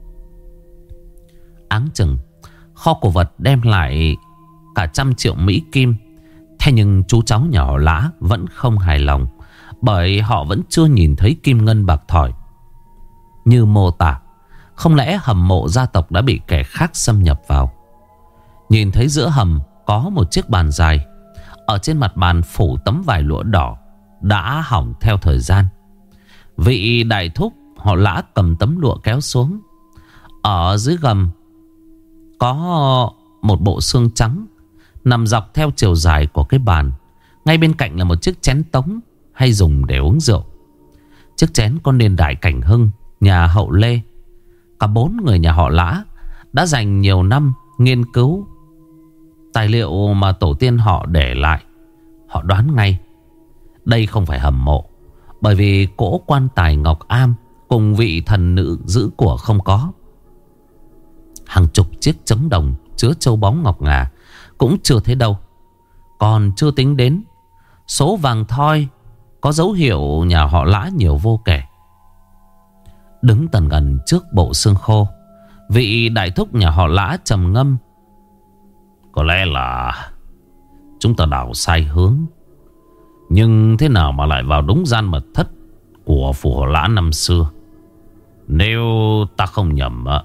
Áng chừng kho cổ vật đem lại cả 100 triệu Mỹ Kim. Thế nhưng chú cháu nhỏ Lã vẫn không hài lòng, bởi họ vẫn chưa nhìn thấy kim ngân bạc thỏi như mô tả. Không lẽ hầm mộ gia tộc đã bị kẻ khác xâm nhập vào? Nhìn thấy giữa hầm có một chiếc bàn dài, ở trên mặt bàn phủ tấm vải lụa đỏ đã hỏng theo thời gian. Vị đại thúc họ Lã cầm tấm lụa kéo xuống. Ở dưới gầm có một bộ xương trắng nằm dọc theo chiều dài của cái bàn. Ngay bên cạnh là một chiếc chén tống hay dùng để uống rượu. Chiếc chén có niên đại Cảnh Hưng, nhà Hậu Lê. Cả 4 người nhà họ Lã đã dành nhiều năm nghiên cứu tài liệu mà tổ tiên họ để lại. Họ đoán ngay đây không phải hầm mộ, bởi vì cỗ quan tài Ngọc Am cùng vị thần nữ giữ của không có. Hàng chục chiếc trống đồng chứa châu báu ngọc ngà cũng chưa thấy đâu. Còn chưa tính đến số vàng thoi có dấu hiệu nhà họ Lã nhiều vô kể. Đứng tần gần trước bộ xương khô, vị đại thúc nhà họ Lã trầm ngâm. Có lẽ là chúng ta đào sai hướng, nhưng thế nào mà lại vào đúng gian mật thất của phủ họ Lã năm xưa? Nếu ta không nhầm ạ,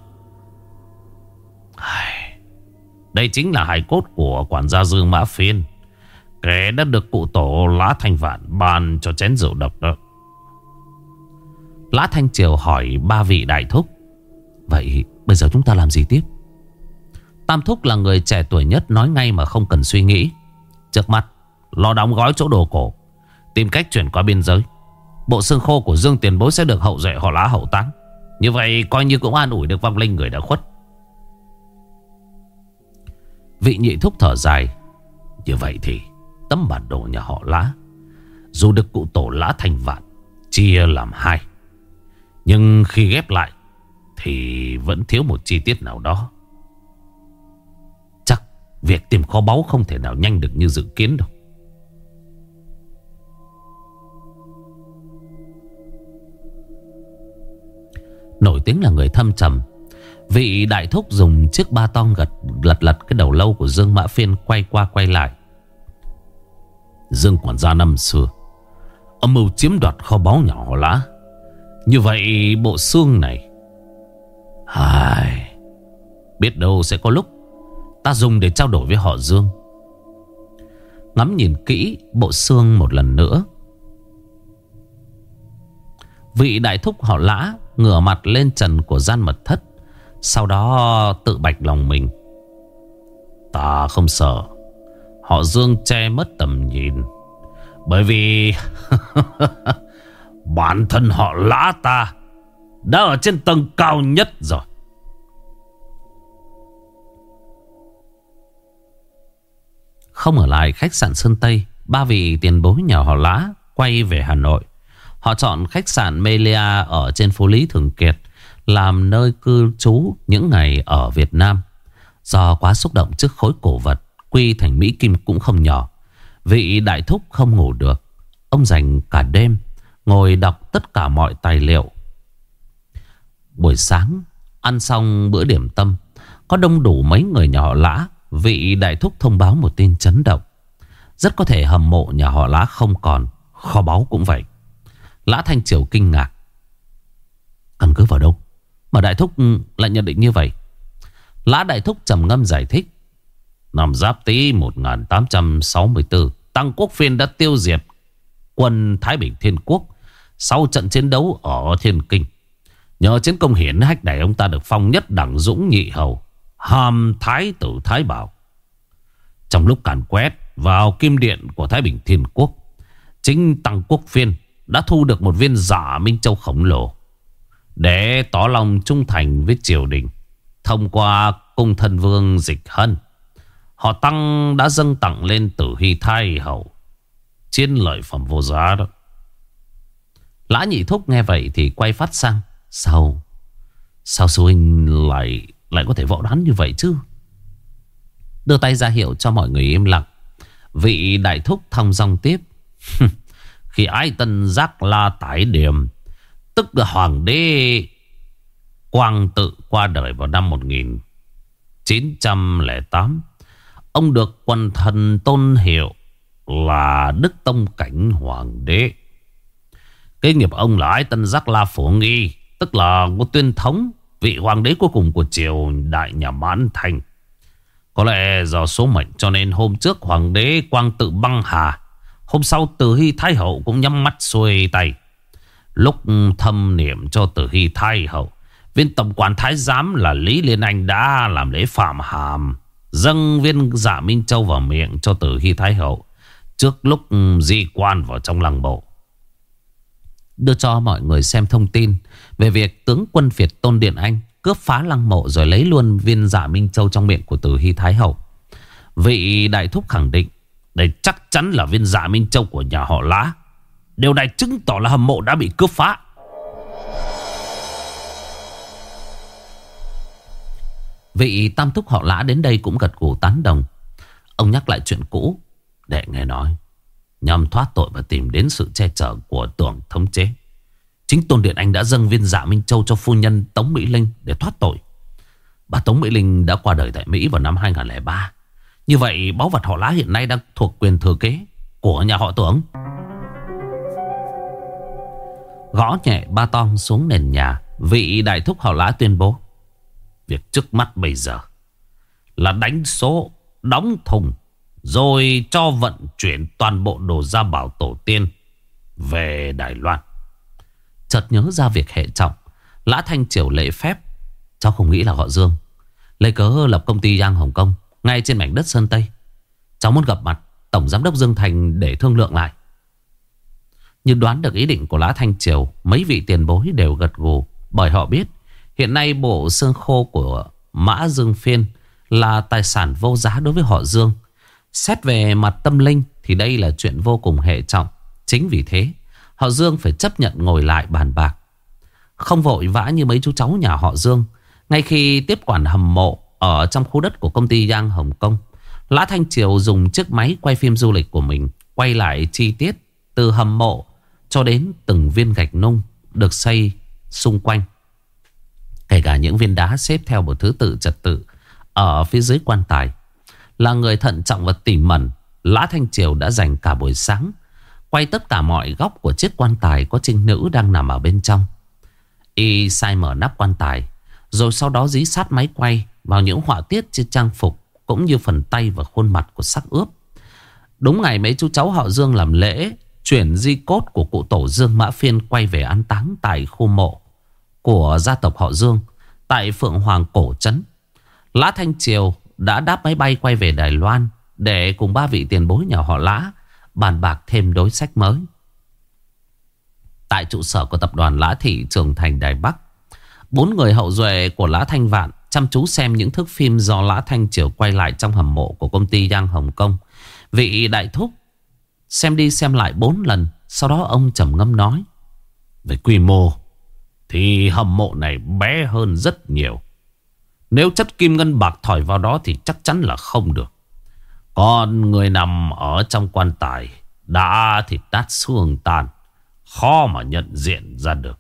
đây chính là hài cốt của quản gia Dương Mã Phiên, kẻ đã được cụ tổ Lã Thanh Vạn ban cho chén rượu độc đó. Lã Thanh Triều hỏi ba vị đại thúc: vậy bây giờ chúng ta làm gì tiếp? Tam thúc là người trẻ tuổi nhất nói ngay mà không cần suy nghĩ: trước mắt lo đóng gói chỗ đồ cổ, tìm cách chuyển qua biên giới. Bộ xương khô của Dương tiền bối sẽ được hậu duệ họ Lã hậu táng. Như vậy coi như cũng an ủi được vong linh người đã khuất. Vị nhị thúc thở dài: như vậy thì tấm bản đồ nhà họ Lã dù được cụ tổ Lã Thanh Vạn chia làm 2, nhưng khi ghép lại thì vẫn thiếu một chi tiết nào đó. Chắc việc tìm kho báu không thể nào nhanh được như dự kiến đâu. Nổi tiếng là người thâm trầm, vị đại thúc dùng chiếc ba tong lật cái đầu lâu của Dương Mã Phiên quay qua quay lại. Dương quản gia năm xưa âm mưu chiếm đoạt kho báu nhà họ Lã. Như vậy bộ xương này, biết đâu sẽ có lúc ta dùng để trao đổi với họ Dương. Ngắm nhìn kỹ bộ xương một lần nữa, vị đại thúc họ Lã ngửa mặt lên trần của gian mật thất, sau đó tự bạch lòng mình: ta không sợ họ Dương che mất tầm nhìn, bởi vì bản thân họ Lã ta đã ở trên tầng cao nhất rồi. Không ở lại khách sạn Sơn Tây, ba vị tiền bối nhà họ Lã quay về Hà Nội. Họ chọn khách sạn Melia ở trên phố Lý Thường Kiệt làm nơi cư trú những ngày ở Việt Nam. Do quá xúc động trước khối cổ vật quy thành Mỹ Kim cũng không nhỏ, vị đại thúc không ngủ được. Ông dành cả đêm ngồi đọc tất cả mọi tài liệu. Buổi sáng ăn xong bữa điểm tâm, có đông đủ mấy người nhà họ Lã, vị đại thúc thông báo một tin chấn động. Rất có thể hầm mộ nhà họ Lã không còn, kho báu cũng vậy. Lã Thanh Triều kinh ngạc: căn cứ vào đâu mà đại thúc lại nhận định như vậy? Lã đại thúc trầm ngâm giải thích: năm Giáp Tý 1864, Tăng Quốc Phiên đã tiêu diệt quân Thái Bình Thiên Quốc sau trận chiến đấu ở Thiên Kinh. Nhờ chiến công hiển hách này, ông ta được phong nhất đẳng dũng nhị hầu, hàm thái tử Thái Bảo. Trong lúc càn quét vào kim điện của Thái Bình Thiên Quốc, chính Tăng Quốc Phiên đã thu được một viên giả Minh Châu khổng lồ. Để tỏ lòng trung thành với triều đình, thông qua cung thân vương Dịch Hân, họ Tăng đã dâng tặng lên Tử Hy Thái hậu chiến lợi phẩm vô giá đó. Lã nhị thúc nghe vậy thì quay phát sang: Sao sư huynh lại có thể võ đoán như vậy chứ? Đưa tay ra hiệu cho mọi người im lặng. Vị đại thúc thong dong tiếp: khi Ái Tân Giác La tái điểm, tức là hoàng đế Quang Tự qua đời vào năm 1908, ông được quần thần tôn hiệu là Đức Tông Cảnh Hoàng đế. Kế nghiệp ông là Ái Tân Giác La Phổ Nghi, tức là một tuyên thống, vị hoàng đế cuối cùng của triều đại nhà Mãn Thành. Có lẽ do số mệnh cho nên hôm trước hoàng đế Quang Tự băng hà, hôm sau Tử Hy Thái hậu cũng nhắm mắt xuôi tay. Lúc thâm niệm cho Tử Hy Thái hậu, viên tổng quản thái giám là Lý Liên Anh đã làm lễ phạm hàm, dâng viên dạ Minh Châu vào miệng cho Tử Hy Thái hậu trước lúc di quan vào trong lăng mộ. Đưa cho mọi người xem thông tin về việc tướng quân Việt Tôn Điện Anh cướp phá lăng mộ rồi lấy luôn viên dạ Minh Châu trong miệng của Tử Hy Thái hậu. Vị đại thúc khẳng định đây chắc chắn là viên dạ Minh Châu của nhà họ Lã. Điều này chứng tỏ là hầm mộ đã bị cướp phá. Vị tam thúc họ Lã đến đây cũng gật gù tán đồng. Ông nhắc lại chuyện cũ: đệ nghe nói nhằm thoát tội và tìm đến sự che chở của Tưởng thống chế, chính Tôn Điện Anh đã dâng viên dạ Minh Châu cho phu nhân Tống Mỹ Linh để thoát tội. Bà Tống Mỹ Linh đã qua đời tại Mỹ vào năm 2003. Như vậy báu vật họ Lã hiện nay đang thuộc quyền thừa kế của nhà họ Tưởng. Gõ nhẹ ba tong xuống nền nhà, vị đại thúc họ Lã tuyên bố: việc trước mắt bây giờ là đánh số, đóng thùng, rồi cho vận chuyển toàn bộ đồ gia bảo tổ tiên về Đài Loan. Chợt nhớ ra việc hệ trọng, Lã Thanh Triều lễ phép: cháu không nghĩ là họ Dương lấy cớ lập công ty Giang Hồng Kông ngay trên mảnh đất Sơn Tây. Cháu muốn gặp mặt tổng giám đốc Dương Thành để thương lượng lại. Như đoán được ý định của Lã Thanh Triều, mấy vị tiền bối đều gật gù, bởi họ biết hiện nay bộ xương khô của Mã Dương Phiên là tài sản vô giá đối với họ Dương. Xét về mặt tâm linh thì đây là chuyện vô cùng hệ trọng. Chính vì thế họ Dương phải chấp nhận ngồi lại bàn bạc, không vội vã như mấy chú cháu nhà họ Dương. Ngay khi tiếp quản hầm mộ ở trong khu đất của công ty Giang Hồng Kông, Lã Thanh Triều dùng chiếc máy quay phim du lịch của mình quay lại chi tiết từ hầm mộ cho đến từng viên gạch nung được xây xung quanh, kể cả những viên đá xếp theo một thứ tự trật tự ở phía dưới quan tài. Là người thận trọng và tỉ mẩn, Lã Thanh Triều đã dành cả buổi sáng quay tất cả mọi góc của chiếc quan tài có trinh nữ đang nằm ở bên trong. Y sai mở nắp quan tài, rồi sau đó dí sát máy quay vào những họa tiết trên trang phục cũng như phần tay và khuôn mặt của xác ướp. Đúng ngày mấy chú cháu họ Dương làm lễ chuyển di cốt của cụ tổ Dương Mã Phiên quay về an táng tại khu mộ của gia tộc họ Dương tại Phượng Hoàng Cổ Trấn, Lã Thanh Triều đã đáp máy bay quay về Đài Loan để cùng 3 vị tiền bối nhà họ Lã bàn bạc thêm đối sách mới. Tại trụ sở của tập đoàn Lã Thị Trường Thành Đài Bắc, 4 người hậu duệ của Lã Thanh Vạn chăm chú xem những thước phim do Lã Thanh Triều quay lại trong hầm mộ của công ty Giang Hồng Kông. Vị đại thúc xem đi xem lại 4 lần. Sau đó ông trầm ngâm nói: về quy mô thì hầm mộ này bé hơn rất nhiều. Nếu chất kim ngân bạc thỏi vào đó thì chắc chắn là không được. Còn người nằm ở trong quan tài đã thịt nát xương tan, khó mà nhận diện ra được.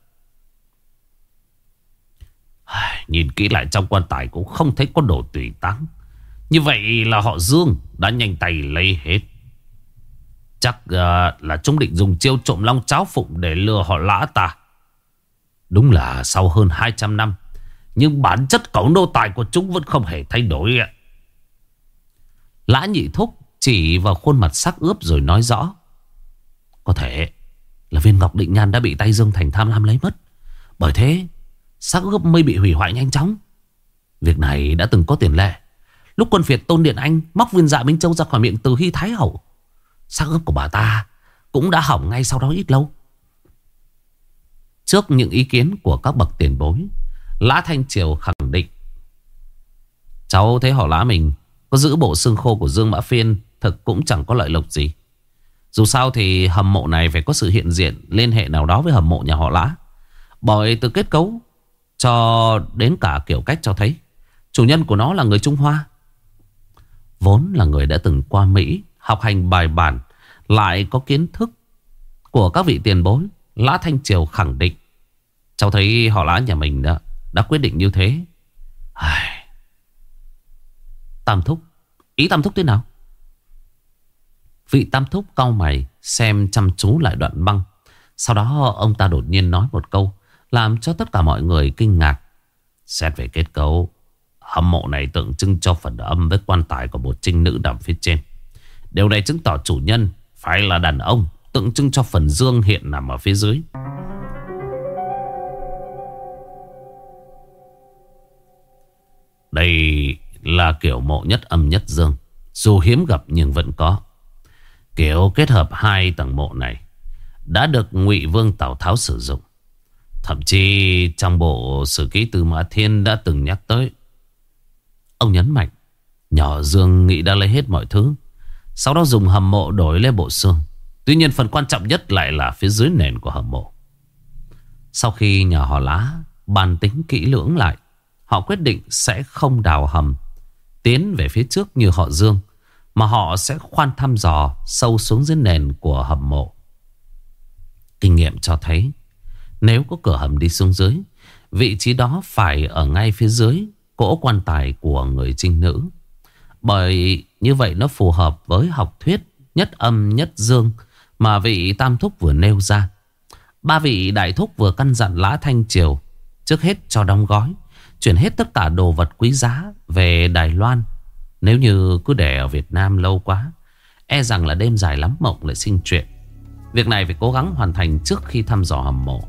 Nhìn kỹ lại trong quan tài cũng không thấy có đồ tùy táng. Như vậy là họ Dương đã nhanh tay lấy hết. Chắc là chúng định dùng chiêu trộm long cháo phụng để lừa họ Lã ta. Đúng là sau hơn 200 năm, nhưng bản chất cẩu nô tài của chúng vẫn không hề thay đổi. Lã Nhị Thúc chỉ vào khuôn mặt sắc ướp rồi nói rõ: có thể là viên ngọc định nhan đã bị tay Dương Thành tham lam lấy mất, bởi thế sắc ướp mới bị hủy hoại nhanh chóng. Việc này đã từng có tiền lệ. Lúc quân phiệt Tôn Điện Anh móc viên dạ Minh Châu ra khỏi miệng Từ Hy Thái Hậu, xác ướp của bà ta cũng đã hỏng ngay sau đó ít lâu. Trước những ý kiến của các bậc tiền bối, Lã Thanh Triều khẳng định: cháu thấy họ Lã mình có giữ bộ xương khô của Dương Mã Phiên thực cũng chẳng có lợi lộc gì. Dù sao thì hầm mộ này phải có sự hiện diện liên hệ nào đó với hầm mộ nhà họ Lã. Bởi từ kết cấu cho đến cả kiểu cách cho thấy chủ nhân của nó là người Trung Hoa, vốn là người đã từng qua Mỹ học hành bài bản, lại có kiến thức của các vị tiền bối. Lã Thanh Triều khẳng định: cháu thấy họ Lã nhà mình đã quyết định như thế. Tam Thúc, ý Tam Thúc thế nào? Vị Tam Thúc cau mày xem chăm chú lại đoạn băng. Sau đó ông ta đột nhiên nói một câu làm cho tất cả mọi người kinh ngạc. Xét về kết cấu, hầm mộ này tượng trưng cho phần âm với quan tài của một trinh nữ nằm phía trên. Điều này chứng tỏ chủ nhân phải là đàn ông, tượng trưng cho phần dương hiện nằm ở phía dưới. Đây là kiểu mộ nhất âm nhất dương, dù hiếm gặp nhưng vẫn có. Kiểu kết hợp hai tầng mộ này đã được Ngụy Vương Tào Tháo sử dụng. Thậm chí trong bộ sử ký Tư Mã Thiên đã từng nhắc tới. Ông nhấn mạnh: nhỏ Dương nghĩ đã lấy hết mọi thứ, sau đó dùng hầm mộ đổi lấy bộ xương. Tuy nhiên phần quan trọng nhất lại là phía dưới nền của hầm mộ. Sau khi nhà họ Lã bàn tính kỹ lưỡng lại, họ quyết định sẽ không đào hầm tiến về phía trước như họ Dương, mà họ sẽ khoan thăm dò sâu xuống dưới nền của hầm mộ. Kinh nghiệm cho thấy, nếu có cửa hầm đi xuống dưới, vị trí đó phải ở ngay phía dưới cỗ quan tài của người trinh nữ. Bởi như vậy nó phù hợp với học thuyết nhất âm nhất dương mà vị Tam Thúc vừa nêu ra. 3 vị đại thúc vừa căn dặn Lã Thanh Triều trước hết cho đóng gói, chuyển hết tất cả đồ vật quý giá về Đài Loan. Nếu như cứ để ở Việt Nam lâu quá, e rằng là đêm dài lắm mộng lại sinh chuyện. Việc này phải cố gắng hoàn thành trước khi thăm dò hầm mộ.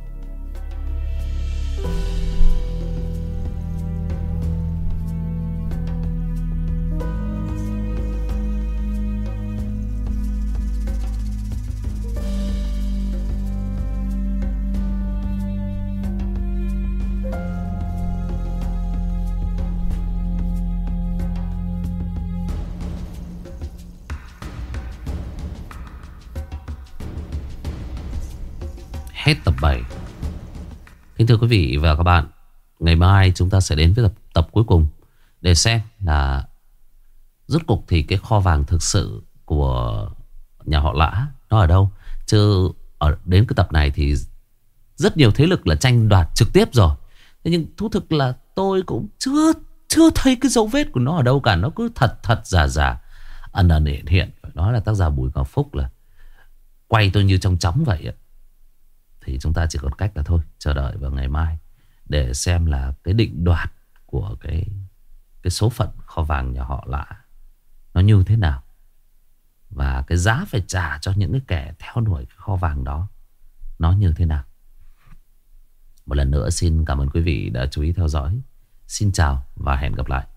Hết tập 7. Kính thưa quý vị và các bạn, ngày mai chúng ta sẽ đến với tập cuối cùng để xem là rốt cuộc thì cái kho vàng thực sự của nhà họ Lã nó ở đâu. Chứ đến cái tập này thì rất nhiều thế lực là tranh đoạt trực tiếp rồi. Thế nhưng thú thực là tôi cũng chưa thấy cái dấu vết của nó ở đâu cả. Nó cứ thật giả. ẩn ẩn hiện hiện. Phải nói là tác giả Bùi Ngọc Phúc là quay tôi như trong chóng vậy ạ. Thì chúng ta chỉ còn cách là thôi, chờ đợi vào ngày mai để xem là cái định đoạt của cái số phận kho vàng nhà họ Lã nó như thế nào, và cái giá phải trả cho những cái kẻ theo đuổi cái kho vàng đó nó như thế nào. Một lần nữa xin cảm ơn quý vị đã chú ý theo dõi. Xin chào và hẹn gặp lại.